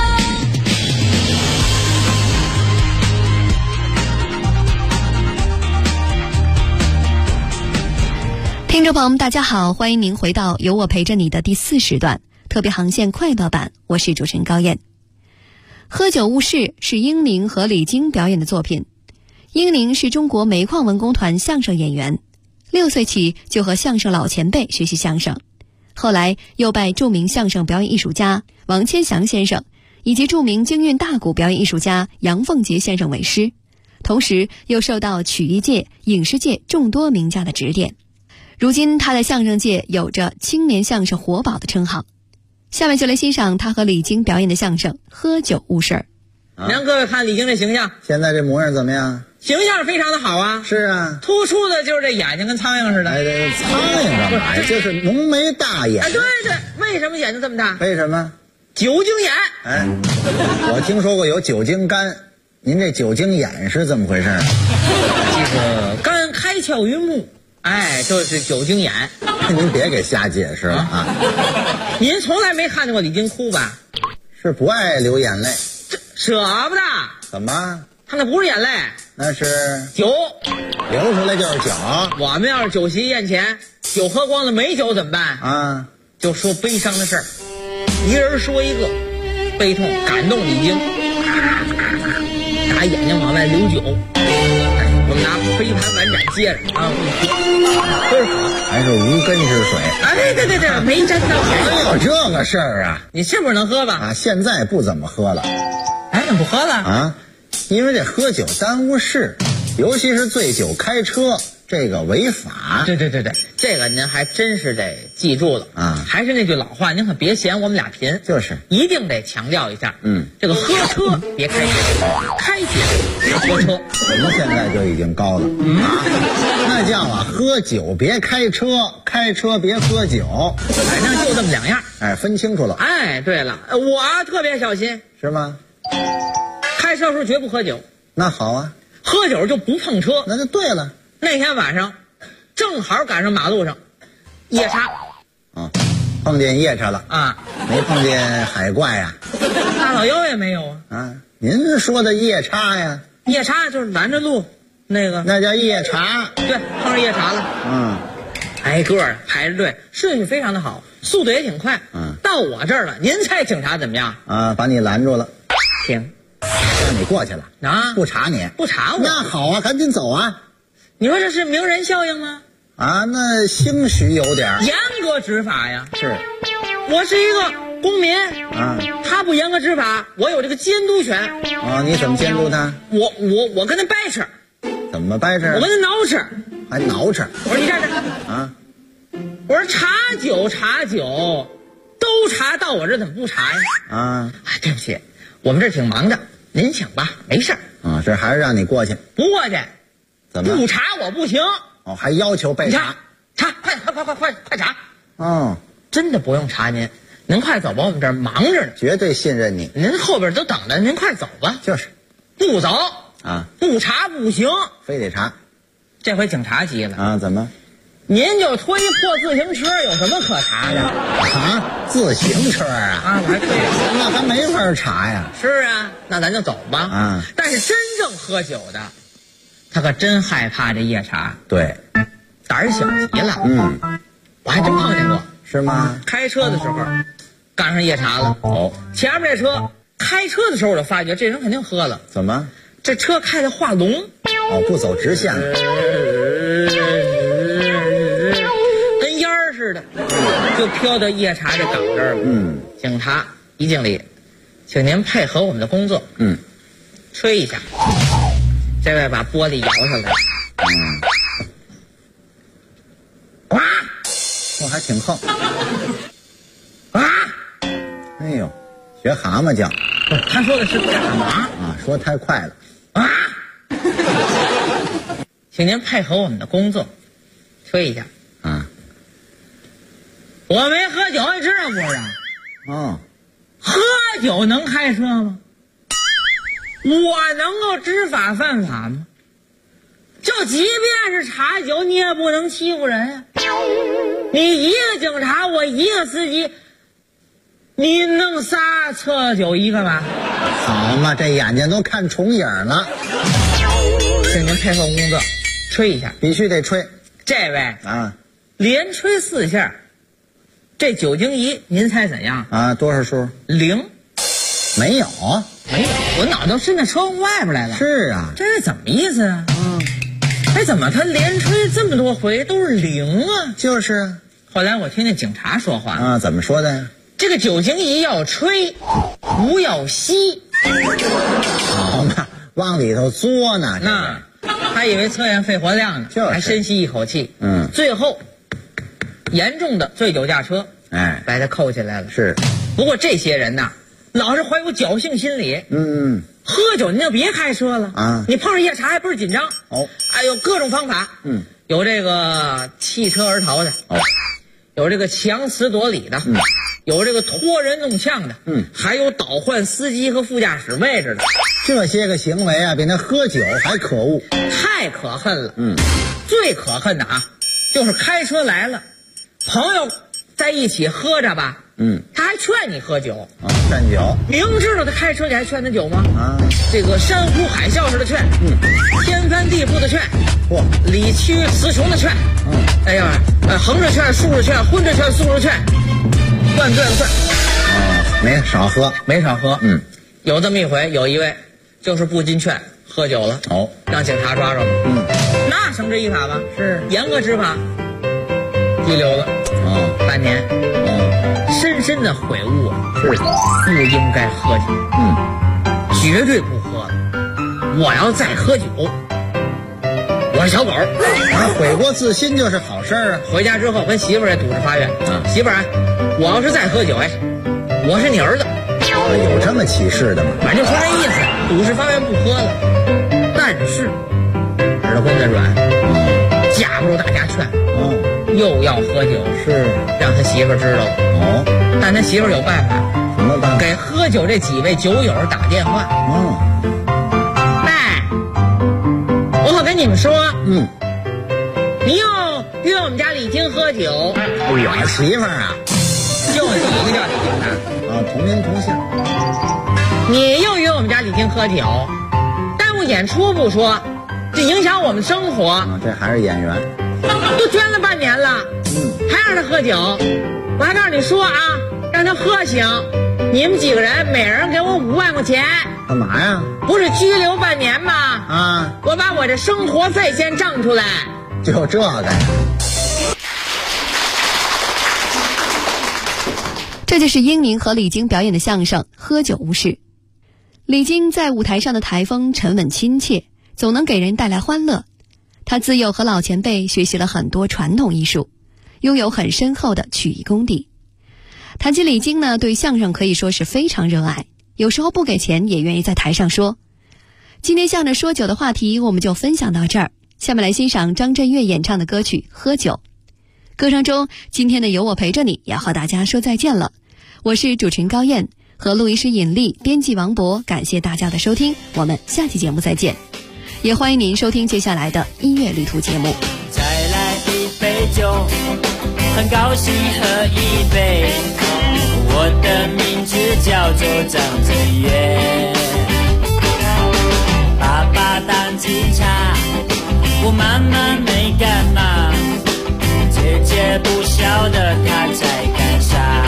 听众朋友们，大家好，欢迎您回到有我陪着你的第4时段特别航线快乐版，我是主持人高燕。喝酒误事是英宁和李菁表演的作品。英宁是中国煤矿文工团相声演员，6岁起就和相声老前辈学习相声，后来又拜著名相声表演艺术家王千祥先生以及著名京韵大鼓表演艺术家杨凤杰先生为师，同时又受到曲艺界、影视界众多名家的指点。如今他在相声界有着青年相声活宝的称号。 下面就来欣赏他和李菁表演的相声《喝酒误事儿》。 你让各位看李菁这形象， 现在这模样怎么样？ 形象非常的好啊。 是啊， 突出的就是这眼睛跟苍蝇似的。 哎，这苍蝇干嘛呀？这是浓眉大眼。 哎，对对，为什么眼睛这么大？ 为什么？ 酒精眼。 哎，我听说过有酒精肝，您这酒精眼是怎么回事？ 这个肝开窍于目，哎，就是酒精眼。 您别给瞎解释了啊！ 您从来没看见过李菁哭吧？ 是不爱流眼泪， 舍不得。 怎么？ 他那不是眼泪， 那是酒， 流出来就是酒。 我们要是酒席宴前酒喝光了没酒怎么办啊？ 就说悲伤的事儿，一人说一个，悲痛感动李菁，拿眼睛往外流酒。我们拿飞盘碗盏接着啊，喝着好， 还是无根之水。 哎，对，没沾到水。 还有这个事儿啊？ 你是不是能喝吧？ 啊，现在不怎么喝了。 哎，怎么不喝了啊？因为这喝酒耽误事，尤其是醉酒开车，这个违法。 对，这个您还真是得记住了啊！ 还是那句老话，您可别嫌我们俩贫， 就是一定得强调一下。这个喝车别开酒，开酒别喝车。 我们现在就已经高了那叫啊，喝酒别开车，开车别喝酒， 反正就这么两样。 哎，分清楚了。 哎，对了，我特别小心， 是吗？ 开车时候绝不喝酒。 那好啊， 喝酒就不碰车。 那就对了。 那天晚上正好赶上马路上夜叉啊，碰见夜叉了啊， 没碰见海怪呀？ 大老妖也没有啊。您说的夜叉呀？ 夜叉就是拦着路那个， 那叫夜叉。 对，碰上夜叉了。挨个排着队，顺序非常的好，速度也挺快。到我这儿了，您猜警察怎么样啊？把你拦住了， 停， 让你过去了啊？ 不查你？ 不查我？ 那好啊，赶紧走啊！ 你说这是名人效应吗？ 啊，那兴许有点严格执法呀。 是， 我是一个公民啊， 他不严格执法，我有这个监督权啊。你怎么监督他？ 我跟他掰扯。 怎么掰扯？ 我跟他挠扯。 还挠扯？ 我说你站着啊！ 我说查酒都查，到我这怎么不查呀？ 啊， 对不起，我们这挺忙的，您请吧，没事啊，这还是让你过去？ 不过去。 怎么不查我不行？ 哦，还要求被查？ 查，快查！ 哦， 真的不用查您快走吧，我们这儿忙着呢。 绝对信任你， 您后边都等着，您快走吧。 就是， 不走啊， 不查不行， 非得查。 这回警察急了啊，怎么？ 您就推破自行车，有什么可查的啊？自行车啊？ 啊，我还推， 那还没法查呀。 是啊，那咱就走吧。 啊， 但是真正喝酒的。他可真害怕这夜叉， 对， 胆小极了。我还真碰见过， 是吗？ 开车的时候赶上夜叉了。 哦， 前面这车开车的时候我就发觉这人肯定喝了。 怎么？ 这车开的画龙。 哦，不走直线了， 跟烟儿似的，就飘到夜叉这岗这儿了。警察一敬礼，请您配合我们的工作。吹一下。这位把玻璃摇下来， 哇，我还挺横， 啊， 哎呦，学蛤蟆叫， 他说的是干嘛啊？说太快了， 啊，请您配合我们的工作，吹一下， 啊， 我没喝酒，你知道不知道？ 哦， 喝酒能开车吗？我能够知法犯法吗？就即便是查酒，你也不能欺负人啊！你一个警察，我一个司机，你弄仨测酒一个吧？ 好嘛，这眼睛都看重影了。 请您配合工作，吹一下， 必须得吹。 这位啊， 连吹4下，这酒精仪您猜怎样啊？多少数 ？0。 没有， 我脑袋伸到车窗外边来了。 是啊， 这是怎么意思啊？哎，怎么他连吹这么多回都是0啊？ 就是。 后来我听见警察说话啊，怎么说的呀？ 这个酒精仪要吹，不要吸。 好嘛，往里头嘬呢。 那还以为测验肺活量呢， 就是还深吸一口气。 嗯， 最后严重的醉酒驾车， 哎， 把他扣起来了。 是， 不过这些人呐，老是怀有侥幸心理。喝酒您就别开车了啊！你碰上夜叉还不是紧张？ 哦， 哎有各种方法。有这个弃车而逃的，有这个强词夺理的，有这个拖人弄呛的，还有倒换司机和副驾驶位置的。 这些个行为啊，比那喝酒还可恶， 太可恨了。最可恨的啊，就是开车来了，朋友在一起喝着吧，他还劝你喝酒啊，劝酒， 明知道他开车你还劝他酒吗？啊，这个山呼海啸似的劝，天翻地覆的劝，理屈词穷的劝，哎呀，横着劝，竖着劝，昏着劝，竖着劝，乱劝劝， 没少喝， 没少喝。有这么一回，有一位就是不经劝喝酒了，让警察抓着了，那绳之以法吧，是严格执法，拘留了半年，深深的悔悟啊，是不应该喝酒，绝对不喝了。我要再喝酒，我是小狗。 悔过自新就是好事啊。 回家之后跟媳妇儿也堵着发愿，媳妇儿，我要是再喝酒，我是你儿子。 有这么起誓的吗？ 反正说这意思，赌誓发愿不喝了。但是耳根子软，架不住大家劝，又要喝酒，是让他媳妇儿知道了。但他媳妇儿有办法， 什么办法？ 给喝酒这几位酒友打电话。哎，我可跟你们说，你又约我们家李菁喝酒。 我媳妇儿啊， 就你一个叫李菁的， 同名同姓。 你又约我们家李菁喝酒，耽误演出不说，这影响我们生活。 这还是演员， 都捐了半年了，还让他喝酒。我还告诉你说啊，让他喝醒。你们几个人每人给我5万块钱。 干嘛呀？ 不是拘留半年吗？我把我这生活费先挣出来。 就这个呀？ 这就是英宁和李菁表演的相声《喝酒无事》。李菁在舞台上的台风沉稳亲切，总能给人带来欢乐。他自幼和老前辈学习了很多传统艺术，拥有很深厚的曲艺功底。谈起李菁呢，对相声可以说是非常热爱，有时候不给钱也愿意在台上说。今天相声说酒的话题我们就分享到这儿，下面来欣赏张震岳演唱的歌曲《喝酒》。歌声中，今天的有我陪着你也要和大家说再见了。我是主持人高燕，和录音师尹丽，编辑王博，感谢大家的收听，我们下期节目再见。也欢迎您收听接下来的音乐旅途节目。 再来一杯酒，很高兴喝一杯，我的名字叫做张震岳。爸爸当警察，我妈妈没干嘛，姐姐不晓得她在干啥。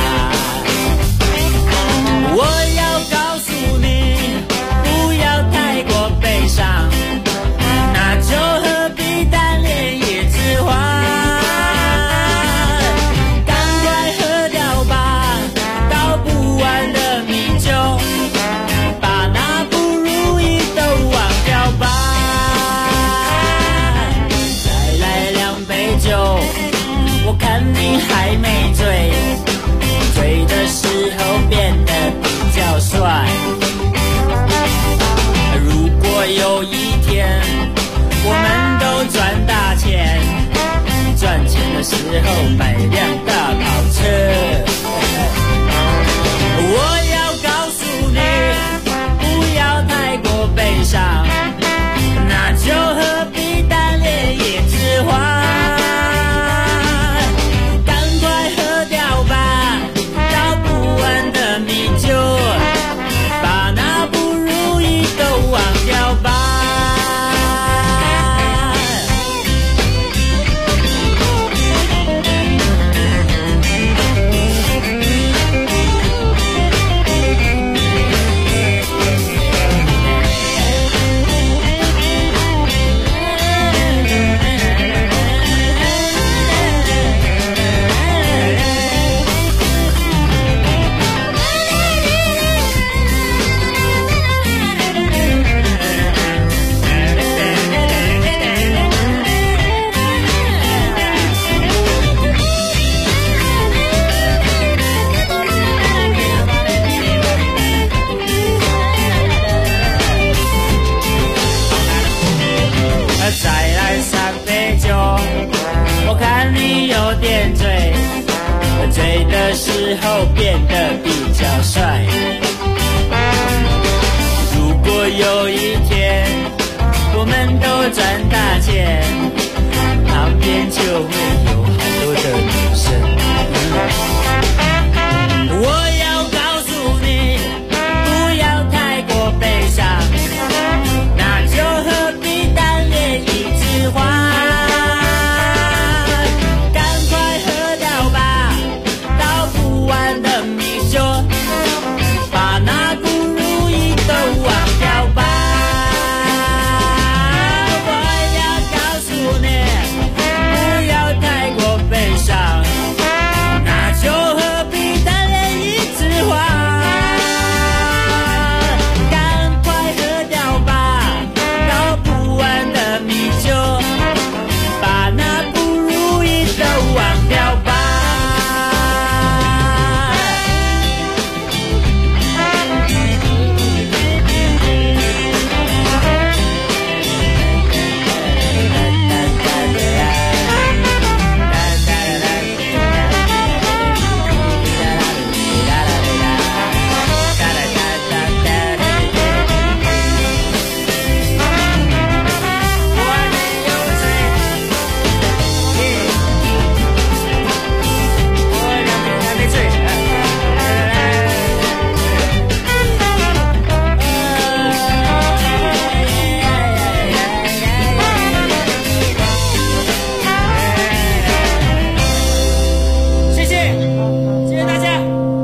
我要告诉你，不要太过悲伤，那就何必单恋野之花，赶快喝掉吧，倒不完的米酒，把那不如意都忘掉吧。再来2杯酒，我看你还没醉，醉的时候变得比较帅。如果有一天我们都赚大钱，赚钱的时候买辆大跑车，我要告诉你，不要太过悲伤，那就何必单恋野之花。 的时候变得比较帅。如果有一天我们都赚大钱，旁边就会有好多的女生。我要告诉你，不要太过悲伤，那就何必单恋一枝花。赶快喝掉吧，倒不完的米酒，把那不如意都忘掉吧。我要告诉你，不要太过悲伤，那就何必单恋一枝花。赶快喝掉吧，倒不完的米酒，把那不如意都忘掉吧。谢谢，谢谢大家。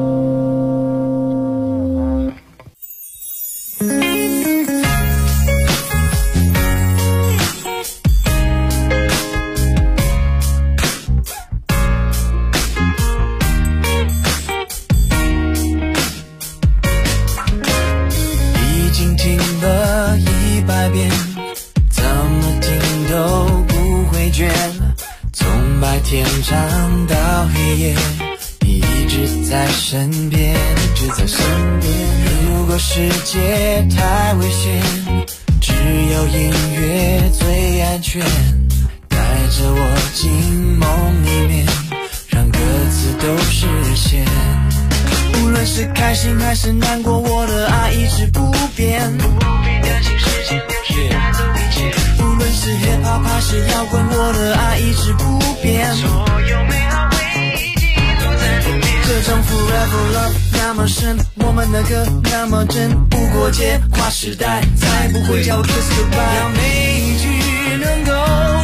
已经听了100遍，怎么听都不会倦。从白天唱到黑夜，你一直在身边，一直在身边。如果世界太危险，只有音乐最安全。带着我进梦里面，让歌词都实现。无论是开心还是难过，我的爱一直不变。不必担心时间流逝带走一切。无论是 hip hop 还是摇滚，我的爱一直不变。所有美好回忆记录在里面。这种 forever love 那么深，我们的歌那么真，不过界跨时代，再不会叫 kiss goodbye。要每一句能够